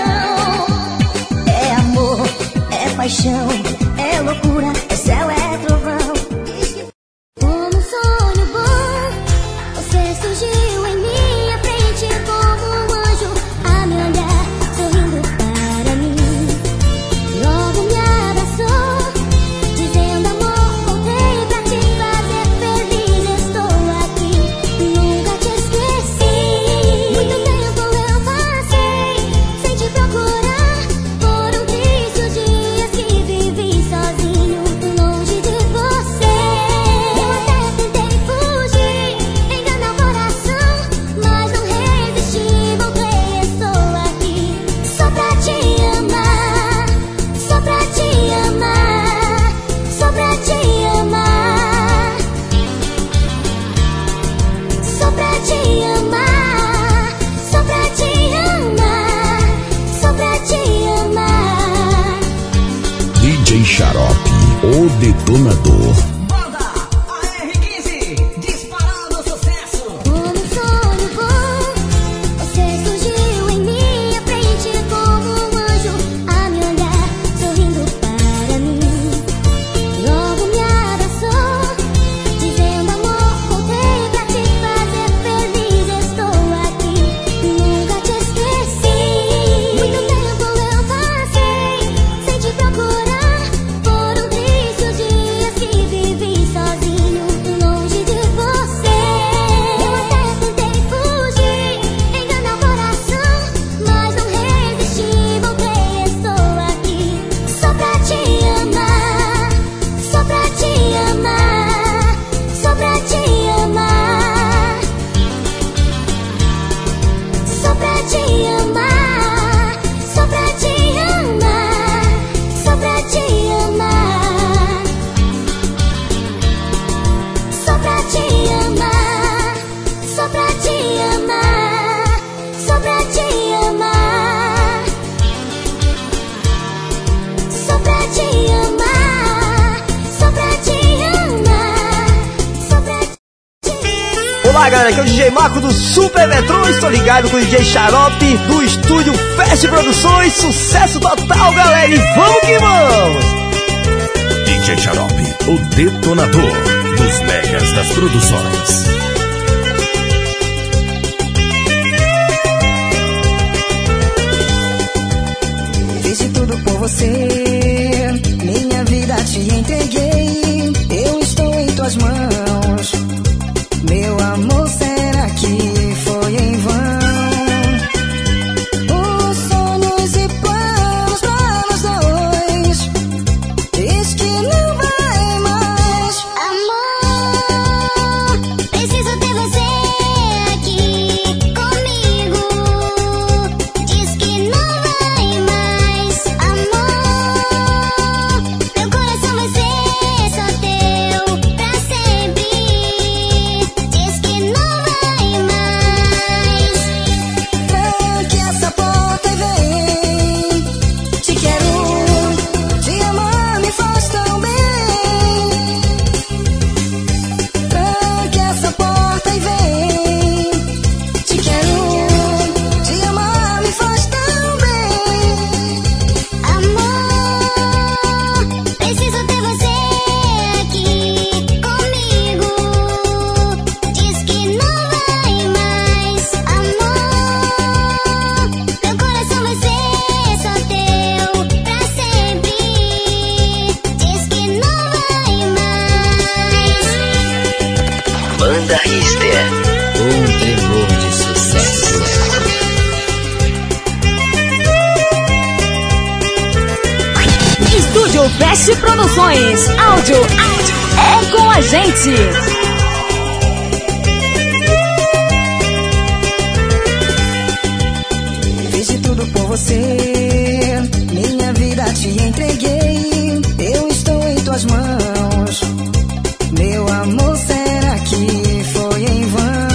É amor, é paixão, é loucura, é céu, é trovão. Diz que... Como um sonho bom, você surgiu em minha frente como um anjo a me olhar, sorrindo para mim. Logo me abraçou, dizendo amor, voltei pra te fazer feliz. Estou aqui, nunca te esqueci. Muito tempo eu passei sem te procurar. Foram tristes os dias que vivi sozinho, longe de você. Eu até tentei fugir, enganar o coração, mas não resisti, voltei, estou aqui. Só pra te amar, só pra te amar, só pra te amar. Só pra te amar, só pra te amar, só pra te amar. DJ Xarope, o detonador. Banda AR15, disparando sucesso. Como um sonho bom, você surgiu em minha frente como um anjo a me olhar, sorrindo para mim. Logo me abraçou, dizendo amor, voltei pra te fazer feliz. Estou aqui, nunca te esqueci. Muito tempo eu passei sem te procurar. Foram tristes os dias que vivi sozinho, longe de você. Eu até tentei fugir, enganar o coração, mas não resisti, voltei, estou aqui. Só pra te amar, só pra te amar, só pra te amar. Só pra te amar, só pra te amar, só pra te amar. Só pra te amar, só pra te amar, só pra te amar. Só pra te amar, só pra te amar, só pra te... Olá galera, aqui é o DJ Marco do Super Metrô. Estou ligado com o DJ Xarope do Estúdio Fest Produções. Sucesso total, galera, e vamos que vamos! DJ Xarope, o detonador dos megas das produções. Fiz de tudo por você, Estúdio Fest Produções. Áudio é com a gente. Fiz de tudo por você, minha vida te entreguei. Eu estou em tuas mãos, meu amor, será que foi em vão?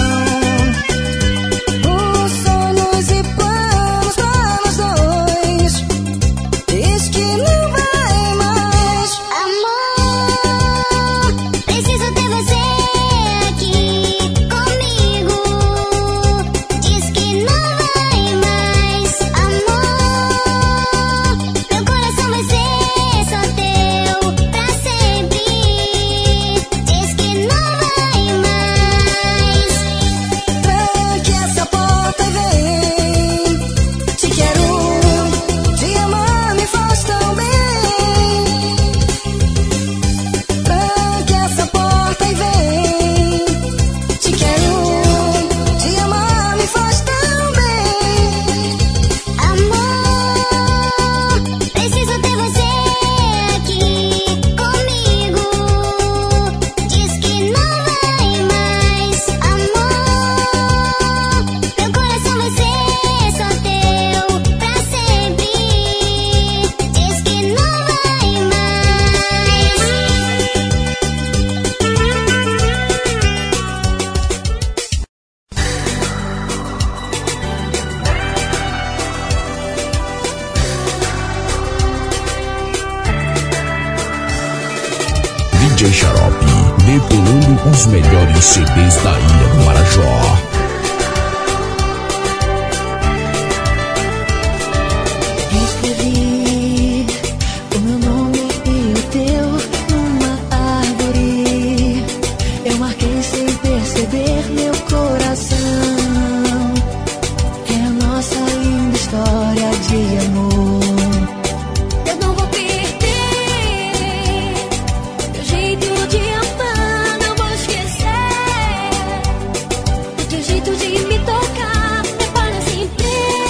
Os sonhos e planos pra nós dois, diz que não vai mais. Amor, preciso ter você aqui comigo. Diz que não vai mais. Amor, meu coração vai ser só teu pra sempre. Diz que não vai mais. Tranque essa porta e vem. Te quero, te amar me faz tão bem. Tranque essa porta e vem. Te quero, te amar me faz tão bem. Amor, preciso ter você aqui comigo. Diz que não vai mais. Amor, meu coração vai ser só teu pra sempre. Diz que não vai mais. DJ Xarope, detonando os melhores CDs da Ilha do Marajó. Escrevi o meu nome e o teu numa árvore. Eu marquei sem perceber meu coração. É a nossa linda história de amor. Eu não vou perder teu jeito de amar, não vou esquecer o teu jeito de me tocar, é para sempre.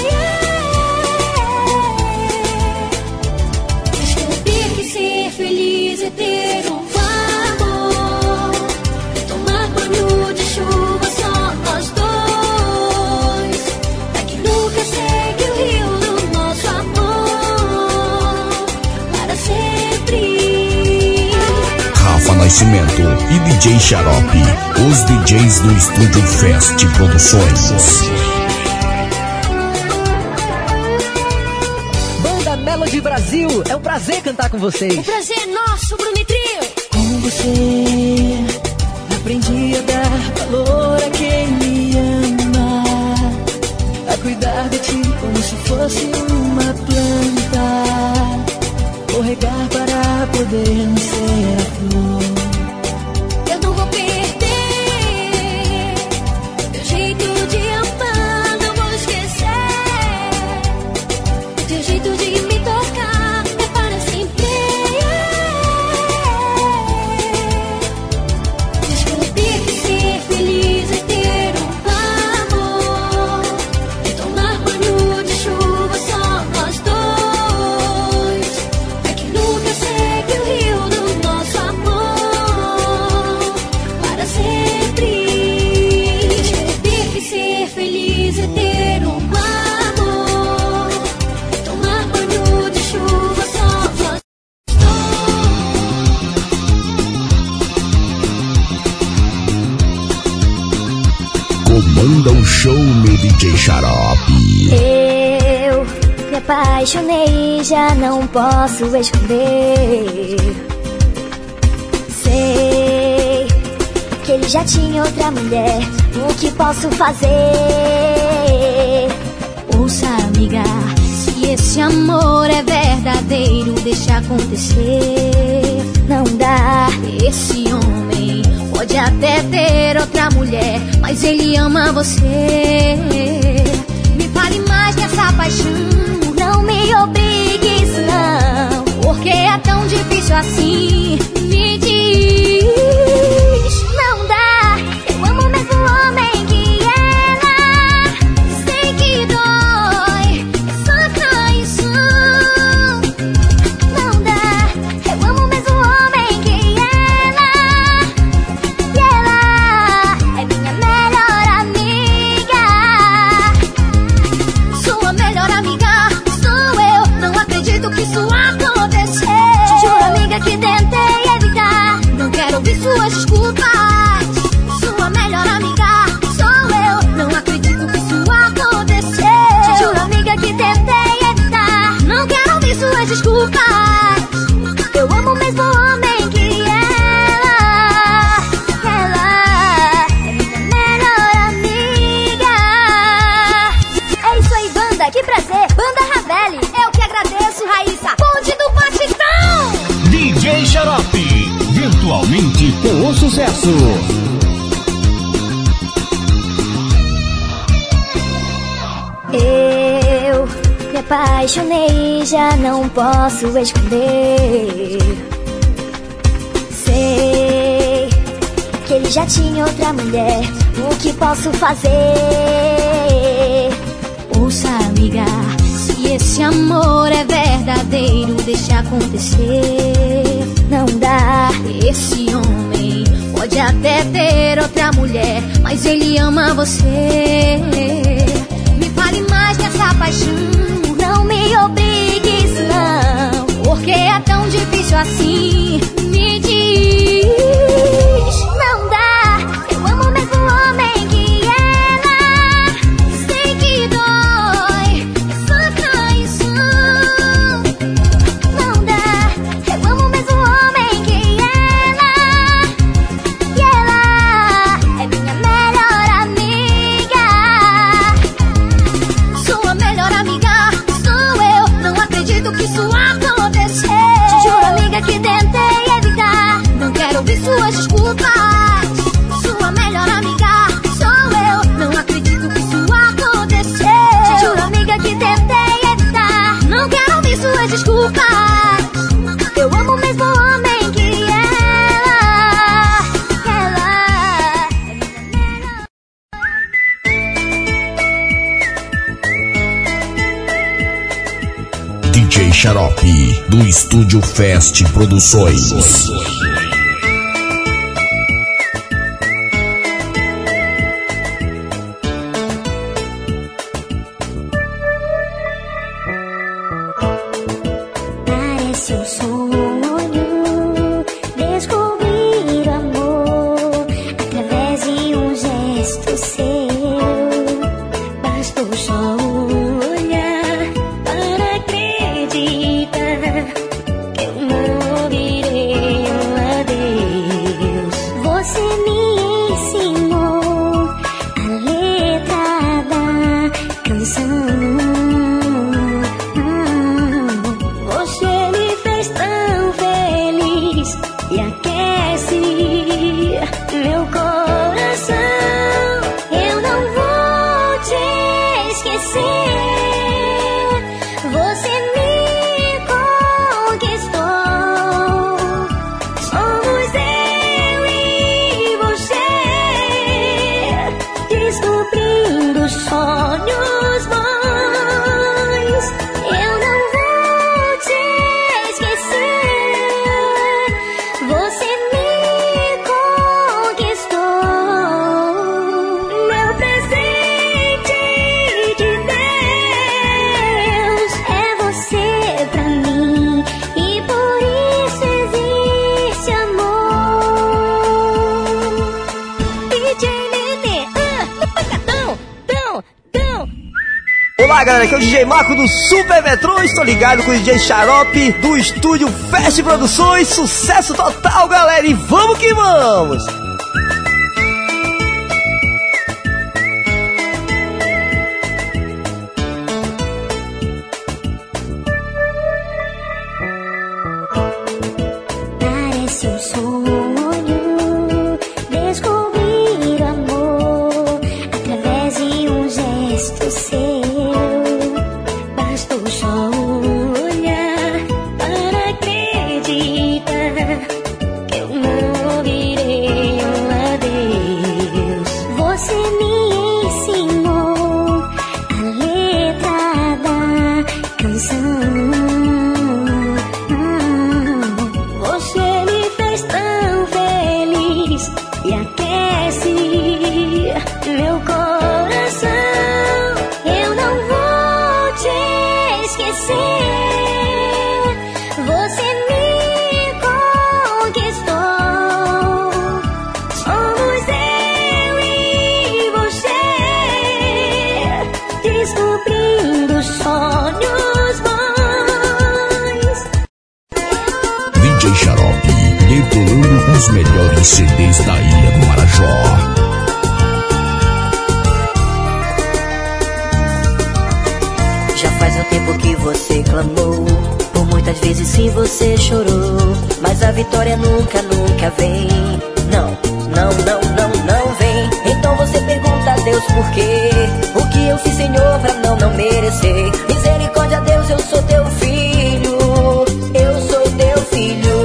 Descobrir que ser feliz é ter um amor, tomar banho de chuva só nós dois, pra que nunca segue o rio do nosso amor, para sempre. Rafa Nascimento e DJ Xarope, os DJs do Estúdio Fest Produções. Banda Melody Brasil, é um prazer cantar com vocês. O prazer é nosso, Bruno Trio. Com você aprendi a dar valor a quem me ama, a cuidar de ti como se fosse uma planta, vou regar para poder nascer a flor. Eu não vou perder teu jeito de amar, não vou esquecer o teu jeito de me tocar, é para sempre. Descobrir que ser feliz é ter um amor, é tomar banho de chuva só nós dois, é que nunca segue o rio do nosso amor, para sempre. Descobrir que ser feliz é ter um amor, é tomar banho de chuva só nós. Comanda o show, meu DJ Xarope. Eu me apaixonei, já não posso esconder. Sei que ele já tinha outra mulher, o que posso fazer? Ouça, amiga, se esse amor é verdadeiro, deixa acontecer. Não dá, esse homem pode até ter outra mulher, mas ele ama você. Me fale mais dessa paixão, não me obrigue isso não, porque é tão difícil assim. Me diz, não dá, eu amo o mesmo homem que ela. Sei que dói, é só traição. Não dá, suas desculpas. Sua melhor amiga sou eu. Não acredito que isso aconteceu. Te juro, amiga, que tentei evitar. Não quero ouvir suas desculpas. Eu amo o mesmo homem que ela. Ela é minha melhor amiga. É isso aí, banda, que prazer. Banda Ravelli, eu que agradeço, Raíssa. Bonde do Batidão. DJ Xarope, virtualmente com o sucesso. Eu me apaixonei, já não posso esconder. Sei que ele já tinha outra mulher. O que posso fazer? Ouça, amiga, se esse amor é verdadeiro, deixa acontecer. Não dá. Esse homem pode até ter outra mulher, mas ele ama você. Me fale mais dessa paixão, não me obrigue isso não, porque é tão difícil assim. Me diz, não dá. Eu amo o mesmo homem que ela. Sei que dói essa traição. Não dá. Eu amo o mesmo homem que ela. E ela é minha melhor amiga. Sua melhor amiga sou eu. Não acredito que isso aconteceu. Te juro, amiga, que tentei evitar. Não quero ouvir suas desculpas. Sua melhor amiga sou eu. Não acredito que isso aconteceu. Te juro, amiga, que tentei evitar. Não quero ouvir suas desculpas. Eu amo o mesmo homem que ela. Ela é minha melhor. DJ Xarope, do Estúdio Fest Produções. Parece um sonho descobrir o amor através de um gesto seu. Bastou só olhar para acreditar que eu não ouvirei um adeus. Você me ensinou a letra da canção. Você me fez tão feliz e aquece meu coração. Eu não vou te esquecer. Você me conquistou. Somos eu e você, descobrindo sonhos bons. Eu não vou te esquecer. Você me conquistou. Meu presente de Deus é você pra mim, e por isso existe amor. DJ Nenê, no pancadão, tão. Olá, galera, aqui é o DJ Marco do Super Metrô. Estou ligado com o DJ Xarope do Estúdio Fest Produções. Sucesso total, galera, e vamos que vamos! Parece um sonho descobrir o amor através de um gesto seu. Bastou só olhar para acreditar que eu não ouvirei um adeus. Você me ensinou a letra da canção. Você me fez tão feliz e aquece meu coração. Eu não vou te esquecer. Você me conquistou. melhores CDs da Ilha do Marajó. Já faz um tempo que você clamou, por muitas vezes sim você chorou, mas a vitória nunca, nunca vem. Não, não, não, não, não vem. Então você pergunta a Deus por quê? O que eu fiz, Senhor, pra não merecer? Misericórdia, Deus, eu sou teu filho, eu sou teu filho.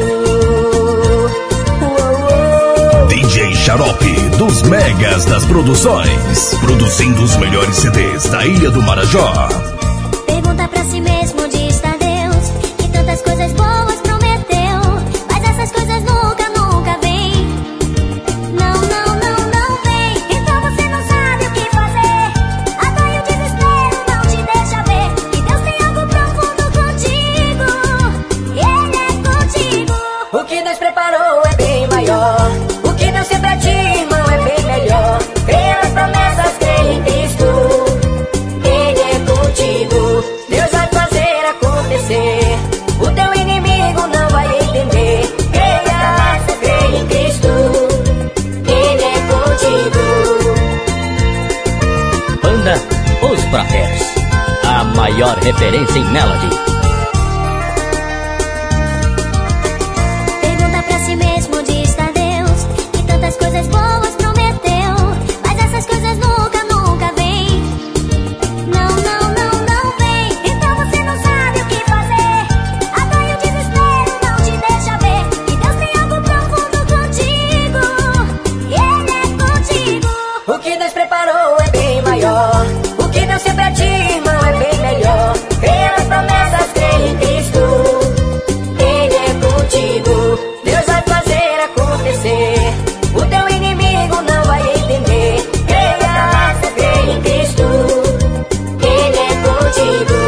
DJ Xarope, dos Megas das Produções, produzindo os melhores CDs da Ilha do Marajó. Pergunta pra si mesmo onde está Deus, que tantas coisas boas prometeu, mas essas coisas nunca, nunca vêm. Não, não, não, não vem. Então você não sabe o que fazer, a dor e o desespero não te deixa ver que Deus tem algo profundo contigo, e Ele é contigo. O que Deus preparou é bem maior, o que Deus tem pra ti, irmão, é bem melhor. Creia nas promessas, creia em Cristo, Ele é contigo. Deus vai fazer acontecer, o teu inimigo não vai entender. Creia, creia em Cristo, Ele é contigo. Banda Os Brothers, a maior referência em melody. Pergunta pra si mesmo onde está Deus, que tantas coisas boas prometeu, mas essas coisas nunca, nunca vêm. Não, não, não, não vem. Então você não sabe o que fazer, a dor e o desespero não te deixa ver que Deus tem algo profundo contigo, e Ele é contigo. O que Deus preparou é bem maior, o que Deus tem pra ti, irmão, é bem melhor. Creia nas promessas, creia em Cristo, Ele é contigo. Deus vai fazer acontecer, o teu inimigo não vai entender. Creia, creia em Cristo, Ele é contigo.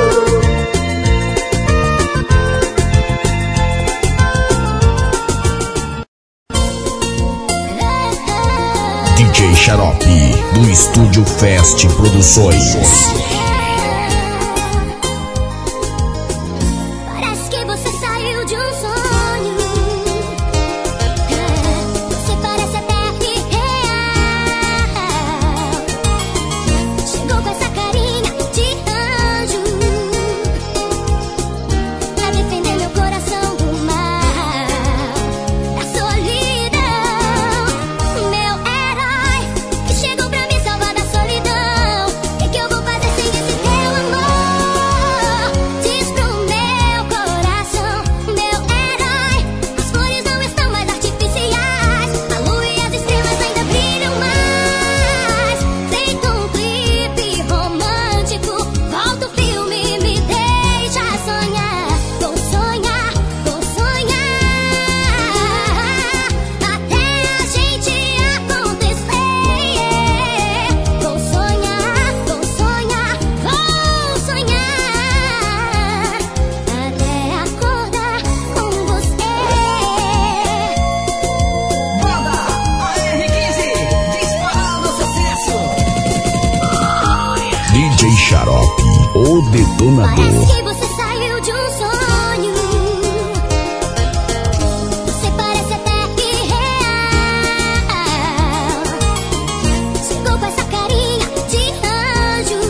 DJ Xarope, do Estúdio Fest Produções. Parece que você saiu de um sonho, você parece até irreal. Chegou com essa carinha de anjo pra defender meu coração do mal, da solidão. Meu herói que chegou pra me salvar da solidão. O que eu vou fazer sem esse teu amor? Diz pro meu coração, meu herói. As flores não estão mais artificiais, a lua e as estrelas ainda brilham mais. Feito um clipe romântico, volta o filme, me deixa sonhar. Vou sonhar, vou sonhar, até a gente acontecer. Vou sonhar, vou sonhar, vou sonhar, até acordar com você. Banda AR15, disparando sucesso. DJ Xarope, o Parece detonador. que você saiu de um sonho, você parece até irreal. Chegou com essa carinha de anjo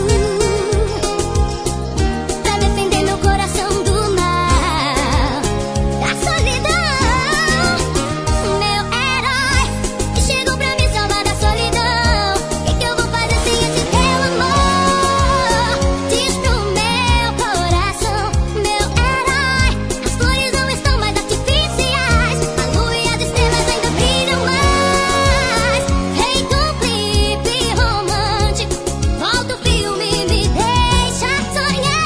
pra defender meu coração do mal, da solidão. Meu herói que chegou pra me salvar da solidão. O que eu vou fazer sem esse teu amor? Diz pro meu coração, meu herói. As flores não estão mais artificiais, a lua e as estrelas ainda brilham mais. Feito um clipe romântico, volta o filme, me deixa sonhar.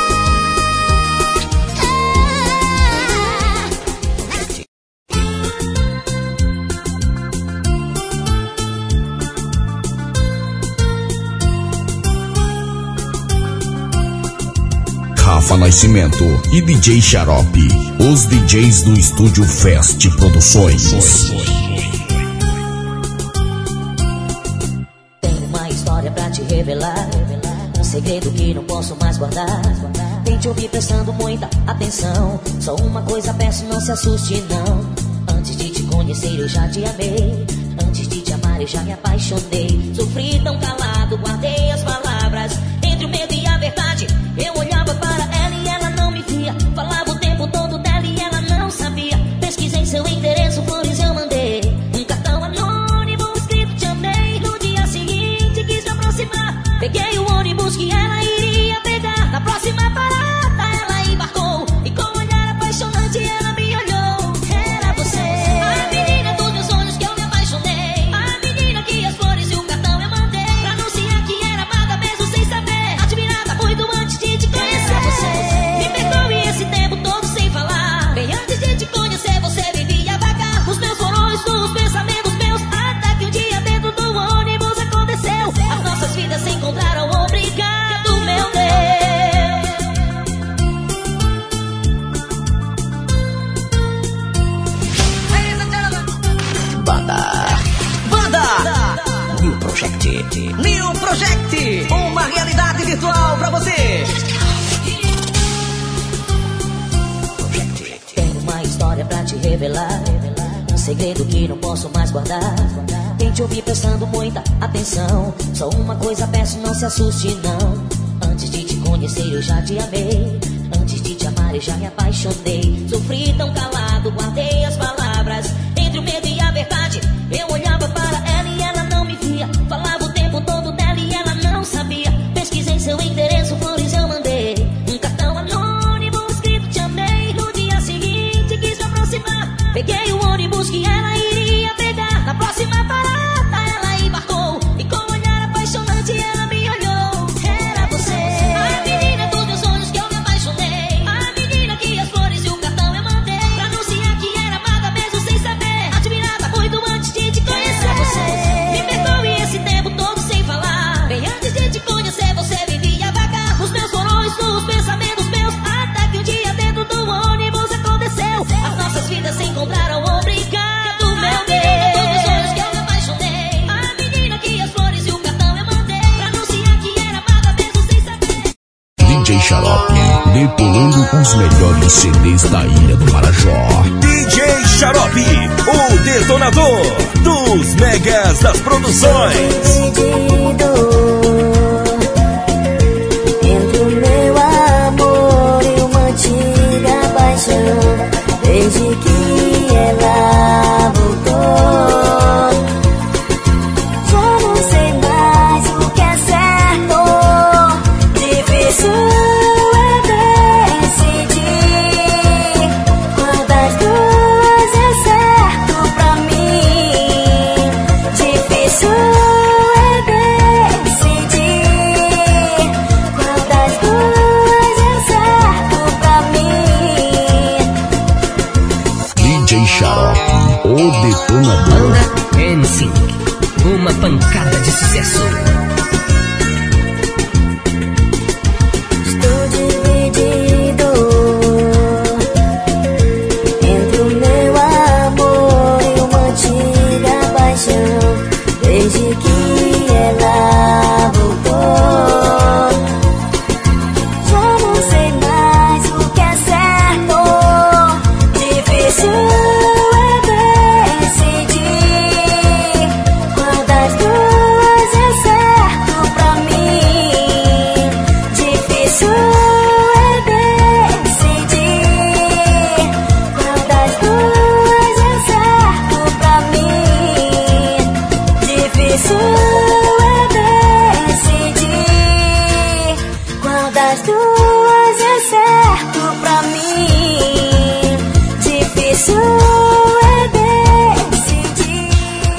Rafa Nascimento e DJ Xarope, os DJs do Estúdio Fest Produções. Tenho uma história pra te revelar, um segredo que não posso mais guardar. Tente ouvir prestando muita atenção, só uma coisa peço, não se assuste não. Antes de te conhecer eu já te amei. Antes de te amar eu já me apaixonei. Sofri tão calado, guardei as palavras. Entre o medo e a verdade, eu olhava para ela e ela não me via. Falava o tempo todo dela e ela não sabia. Pesquisei seu endereço, flores eu mandei. Um cartão anônimo escrito te amei. No dia seguinte quis me aproximar. Peguei o ônibus que ela iria pegar. Na próxima parada ela embarcou. E com um olhar apaixonante ela me olhou. Era você, a menina dos meus sonhos que eu me apaixonei. A menina que as flores e o cartão eu mandei. Pra anunciar que era amada mesmo sem saber. Admirada muito antes de te conhecer. Era você, me perdoe esse tempo todo sem falar. Bem antes de te conhecer você vivia vagar. Os meus porões, os pensamentos meus. Até que um dia dentro do ônibus aconteceu. As nossas vidas se encontraram, obrigado meu Deus. Banda New Project, uma realidade virtual pra você. Tenho uma história pra te revelar. Um segredo que não posso mais guardar. Tente ouvir prestando muita atenção. Só uma coisa peço, não se assuste não. Antes de te conhecer eu já te amei. Antes de te amar eu já me apaixonei. Sofri tão calado, guardei as palavras. Entre o medo e a verdade, eu olhava para ela e ela não me via. Falava o tempo todo dela e ela não sabia. Pesquisei seu endereço, flores eu mandei. Um cartão anônimo escrito te amei. No dia seguinte quis me aproximar. Peguei o ônibus que ela iria pegar. Na próxima parada ela embarcou. E com um olhar apaixonante ela me olhou. Era você, a menina dos meus sonhos que eu me apaixonei. A menina que as flores e o cartão eu mandei. Pra anunciar que era amada mesmo sem saber. Admirada muito antes de te conhecer. Era você, me perdoe esse tempo todo sem falar. Bem antes de te conhecer você vivia vagar. Os meus porões, os pensamentos meus. Até que um dia dentro do ônibus aconteceu. As nossas vidas se encontraram, obrigado meu Deus. Dos meus sonhos que eu me apaixonei. A menina que as flores e o cartão eu mandei. Pra anunciar que era amada mesmo sem saber. DJ Xarope, detonando os melhores CDs da Ilha do Marajó. DJ Xarope, o detonador dos megas das produções. Entre o meu amor e uma antiga paixão. Desde que ela voltou, já não sei mais o que é certo. Difícil é decidir qual das duas é certo pra mim. Difícil é decidir qual das duas é certo pra mim. DJ Xarope, o detonador. Banda NSYNC, uma pancada de sucesso. Estou dividido entre o meu amor e uma antiga paixão. Desde que ela voltou, já não sei mais o que é certo. Difícil é decidir qual das duas é certo pra mim. Difícil é decidir qual das duas é certo pra mim. Difícil é decidir qual das duas é certo pra mim. Difícil é decidir.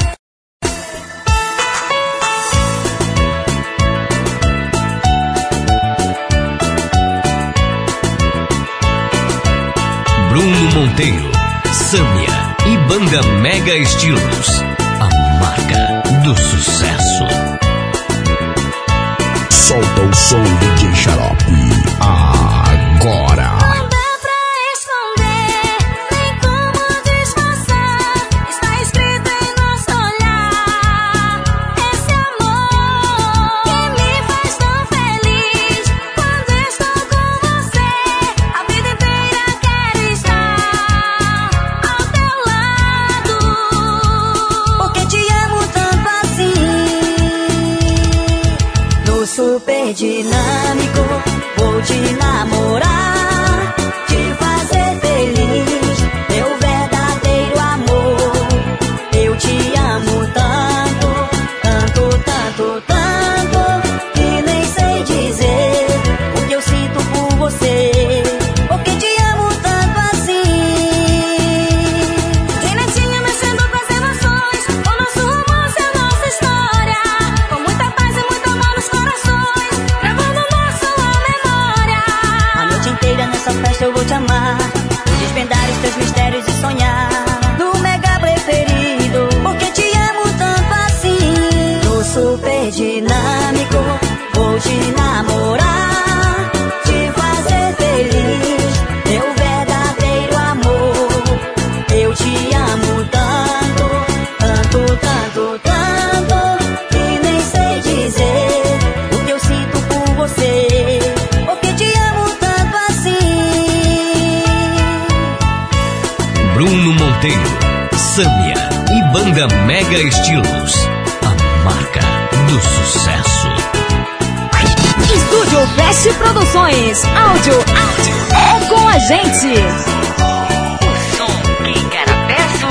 Bruno Monteiro, Sâmia e Banda Mega Estilos. A marca do sucesso. Solta o som DJ Xarope agora. Não dá pra esconder, nem como disfarçar. Está escrito em nosso olhar. Esse amor que me faz tão feliz. Quando estou com você, a vida inteira quero estar ao teu lado. Sorteio, Sâmia e Banda Mega Estilos, a marca do sucesso. Estúdio Fest Produções, áudio é com a gente. O som que encarapece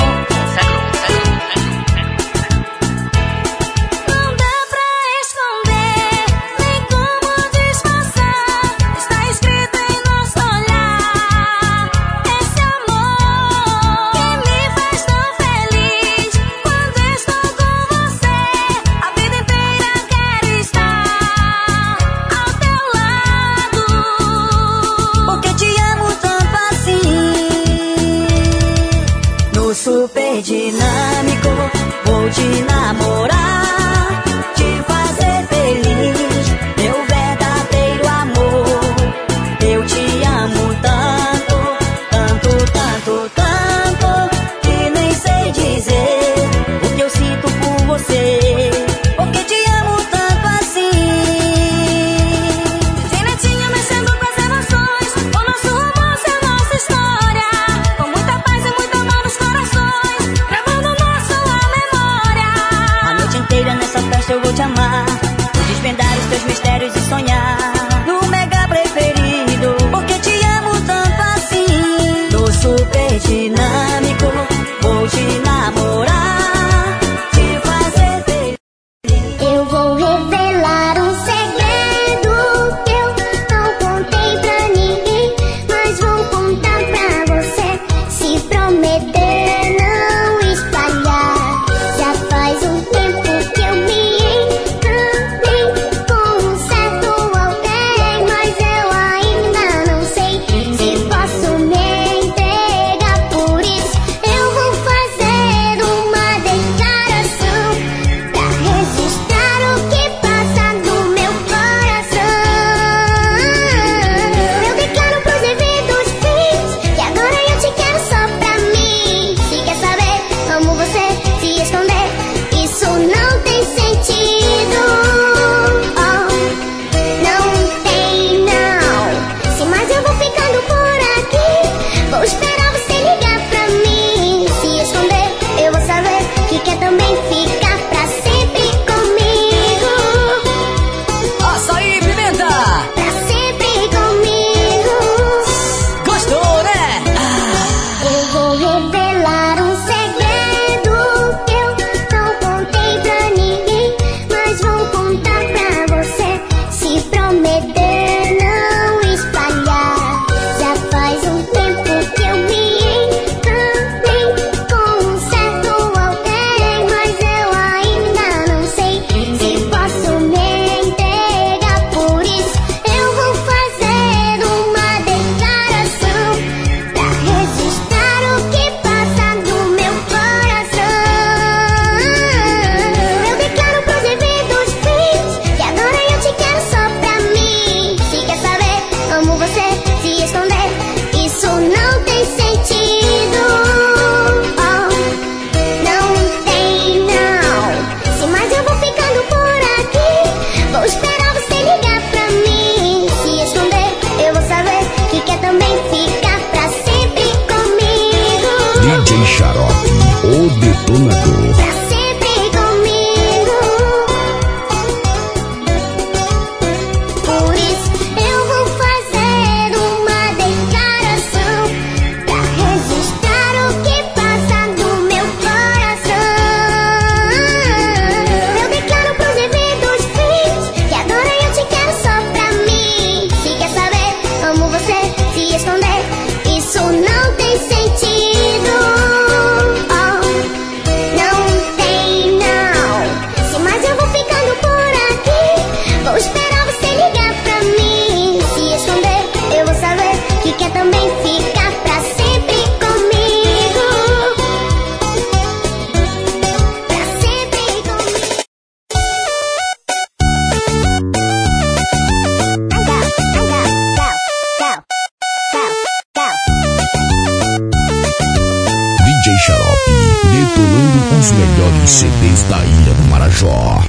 Não dá pra esconder, nem como disfarçar. Está escrito em nosso olhar. Esse amor que me faz tão feliz. Quando estou com você, a vida inteira quero estar ao teu lado. Porque te amo tanto assim. No super dinâmico, vou te namorar, te fazer feliz, meu verdadeiro amor. Eu te amo tanto, tanto, tanto, tanto, que nem sei dizer o que eu sinto por você. Porque te amo tanto assim. Ginetinha mexendo com as emoções. O nosso romance é nossa história. Com muita paz e muito amor nos corações, gravando nossa memória. A noite inteira nessa festa eu vou te amar, vou desvendar os teus mistérios e sonhar no mega preferido. Porque te amo tanto assim. No super dinâmico, vou te namorar, te fazer feliz. Eu vou revelar um segredo que eu não contei pra ninguém, mas vou contar pra você. Se prometer não espalhar. Já faz um tempo que eu me encantei com um certo alguém, mas eu ainda não sei se posso me entregar. Por isso eu vou fazer uma declaração pra registrar o que passa no meu coração. Eu declaro pros devidos fins que agora eu te quero só pra mim. Se quer saber, amo você. Se esconder, isso não tem sentido. Oh, não tem não. Se mais eu vou ficando por aqui, vou esperar você ligar pra mim. Se esconder, eu vou saber que quer também ficar pra sempre comigo. Açaí Pimenta! Pra sempre comigo. Gostou, né? Eu vou revelar um segredo que eu não contei pra ninguém, mas vou contar pra você. Se prometer não espalhar. Já faz um tempo que eu me encantei com um certo alguém, mas eu ainda não sei se posso me entregar. Por isso eu vou fazer uma declaração pra registrar o que passa no meu coração. Eu declaro pros devidos fins que agora eu te quero só pra mim. Se quer saber, amo você. Se esconder, isso não tem sentido. Oh, não tem não. Se mais eu vou ficando por aqui, vou esperar você ligar pra mim. Se esconder, eu vou saber que quer também ficar pra sempre comigo. DJ Xarope, o detonador. Pra sempre comigo. Por isso eu vou fazer uma declaração pra registrar o que passa no meu coração. Eu declaro pros devidos fins que agora eu te quero só pra mim. Se quer saber, amo você. Se esconder, isso não tem sentido. Oh, não tem não. Se mais eu vou ficando por aqui, vou esperar você ligar pra mim. Se esconder, eu vou saber que quer também ficar pra sempre comigo. Pra sempre comigo. DJ Xarope, detonando os melhores CDs da Ilha do Marajó.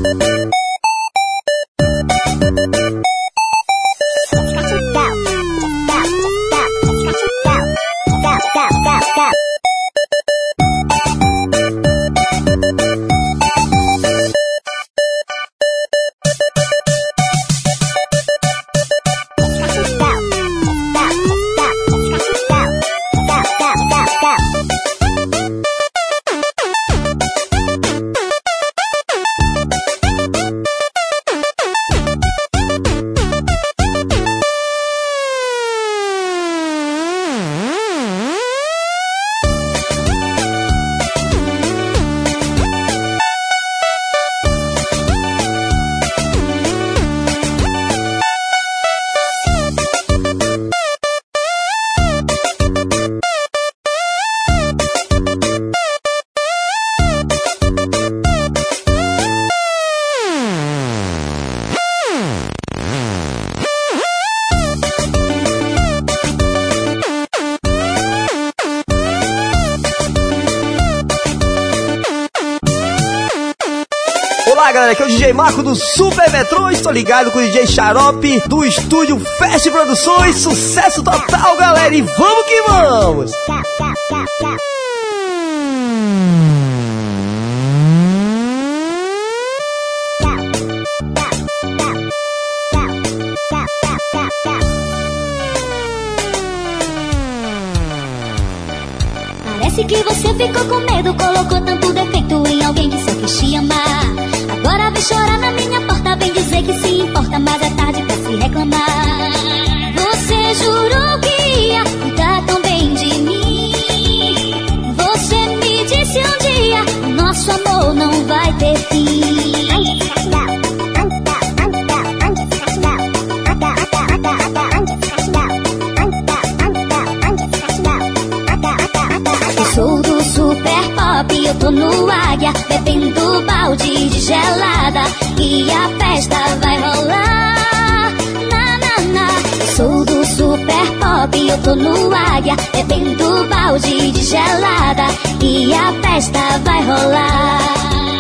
Olá galera, aqui é o DJ Marco do Super Metrô. Estou ligado com o DJ Xarope do estúdio Fest Produções. Sucesso total, galera, e vamos que vamos! Parece que você ficou com medo, colocou tanto defeito em alguém que só quis te amar. Agora vem chorar na minha porta, vem dizer que se importa, mas é tarde pra se reclamar. Você jurou que ia cuidar tão bem de mim. Você me disse um dia, o nosso amor não vai ter fim. Eu sou do Super Pop, eu tô no Águia, bebendo balde de gelada, e a festa vai rolar. Na, na, na. Eu sou do Super Pop, eu tô no Águia, bebendo balde de gelada, e a festa vai rolar.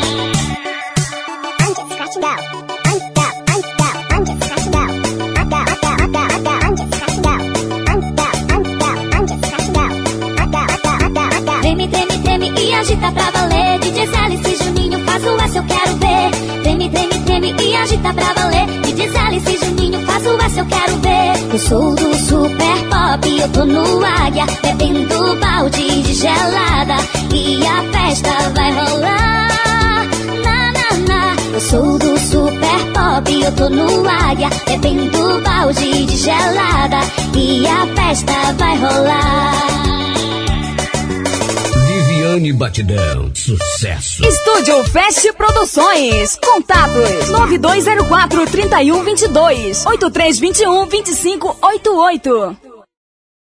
Treme, treme, treme e agita pra valer. DJ Alice Juninho faz o S, eu quero ver. Treme, treme, treme e agita pra valer. DJ Alice Juninho faz o S, eu quero ver. Eu sou do Super Pop, eu tô no Águia, bebendo balde de gelada, e a festa vai rolar. Na, na, na. Eu sou do Super Pop, eu tô no Águia, bebendo balde de gelada, e a festa vai rolar. Viviane Batidão, sucesso. Estúdio Fest Produções. Contatos 9204-3122 8321-2588.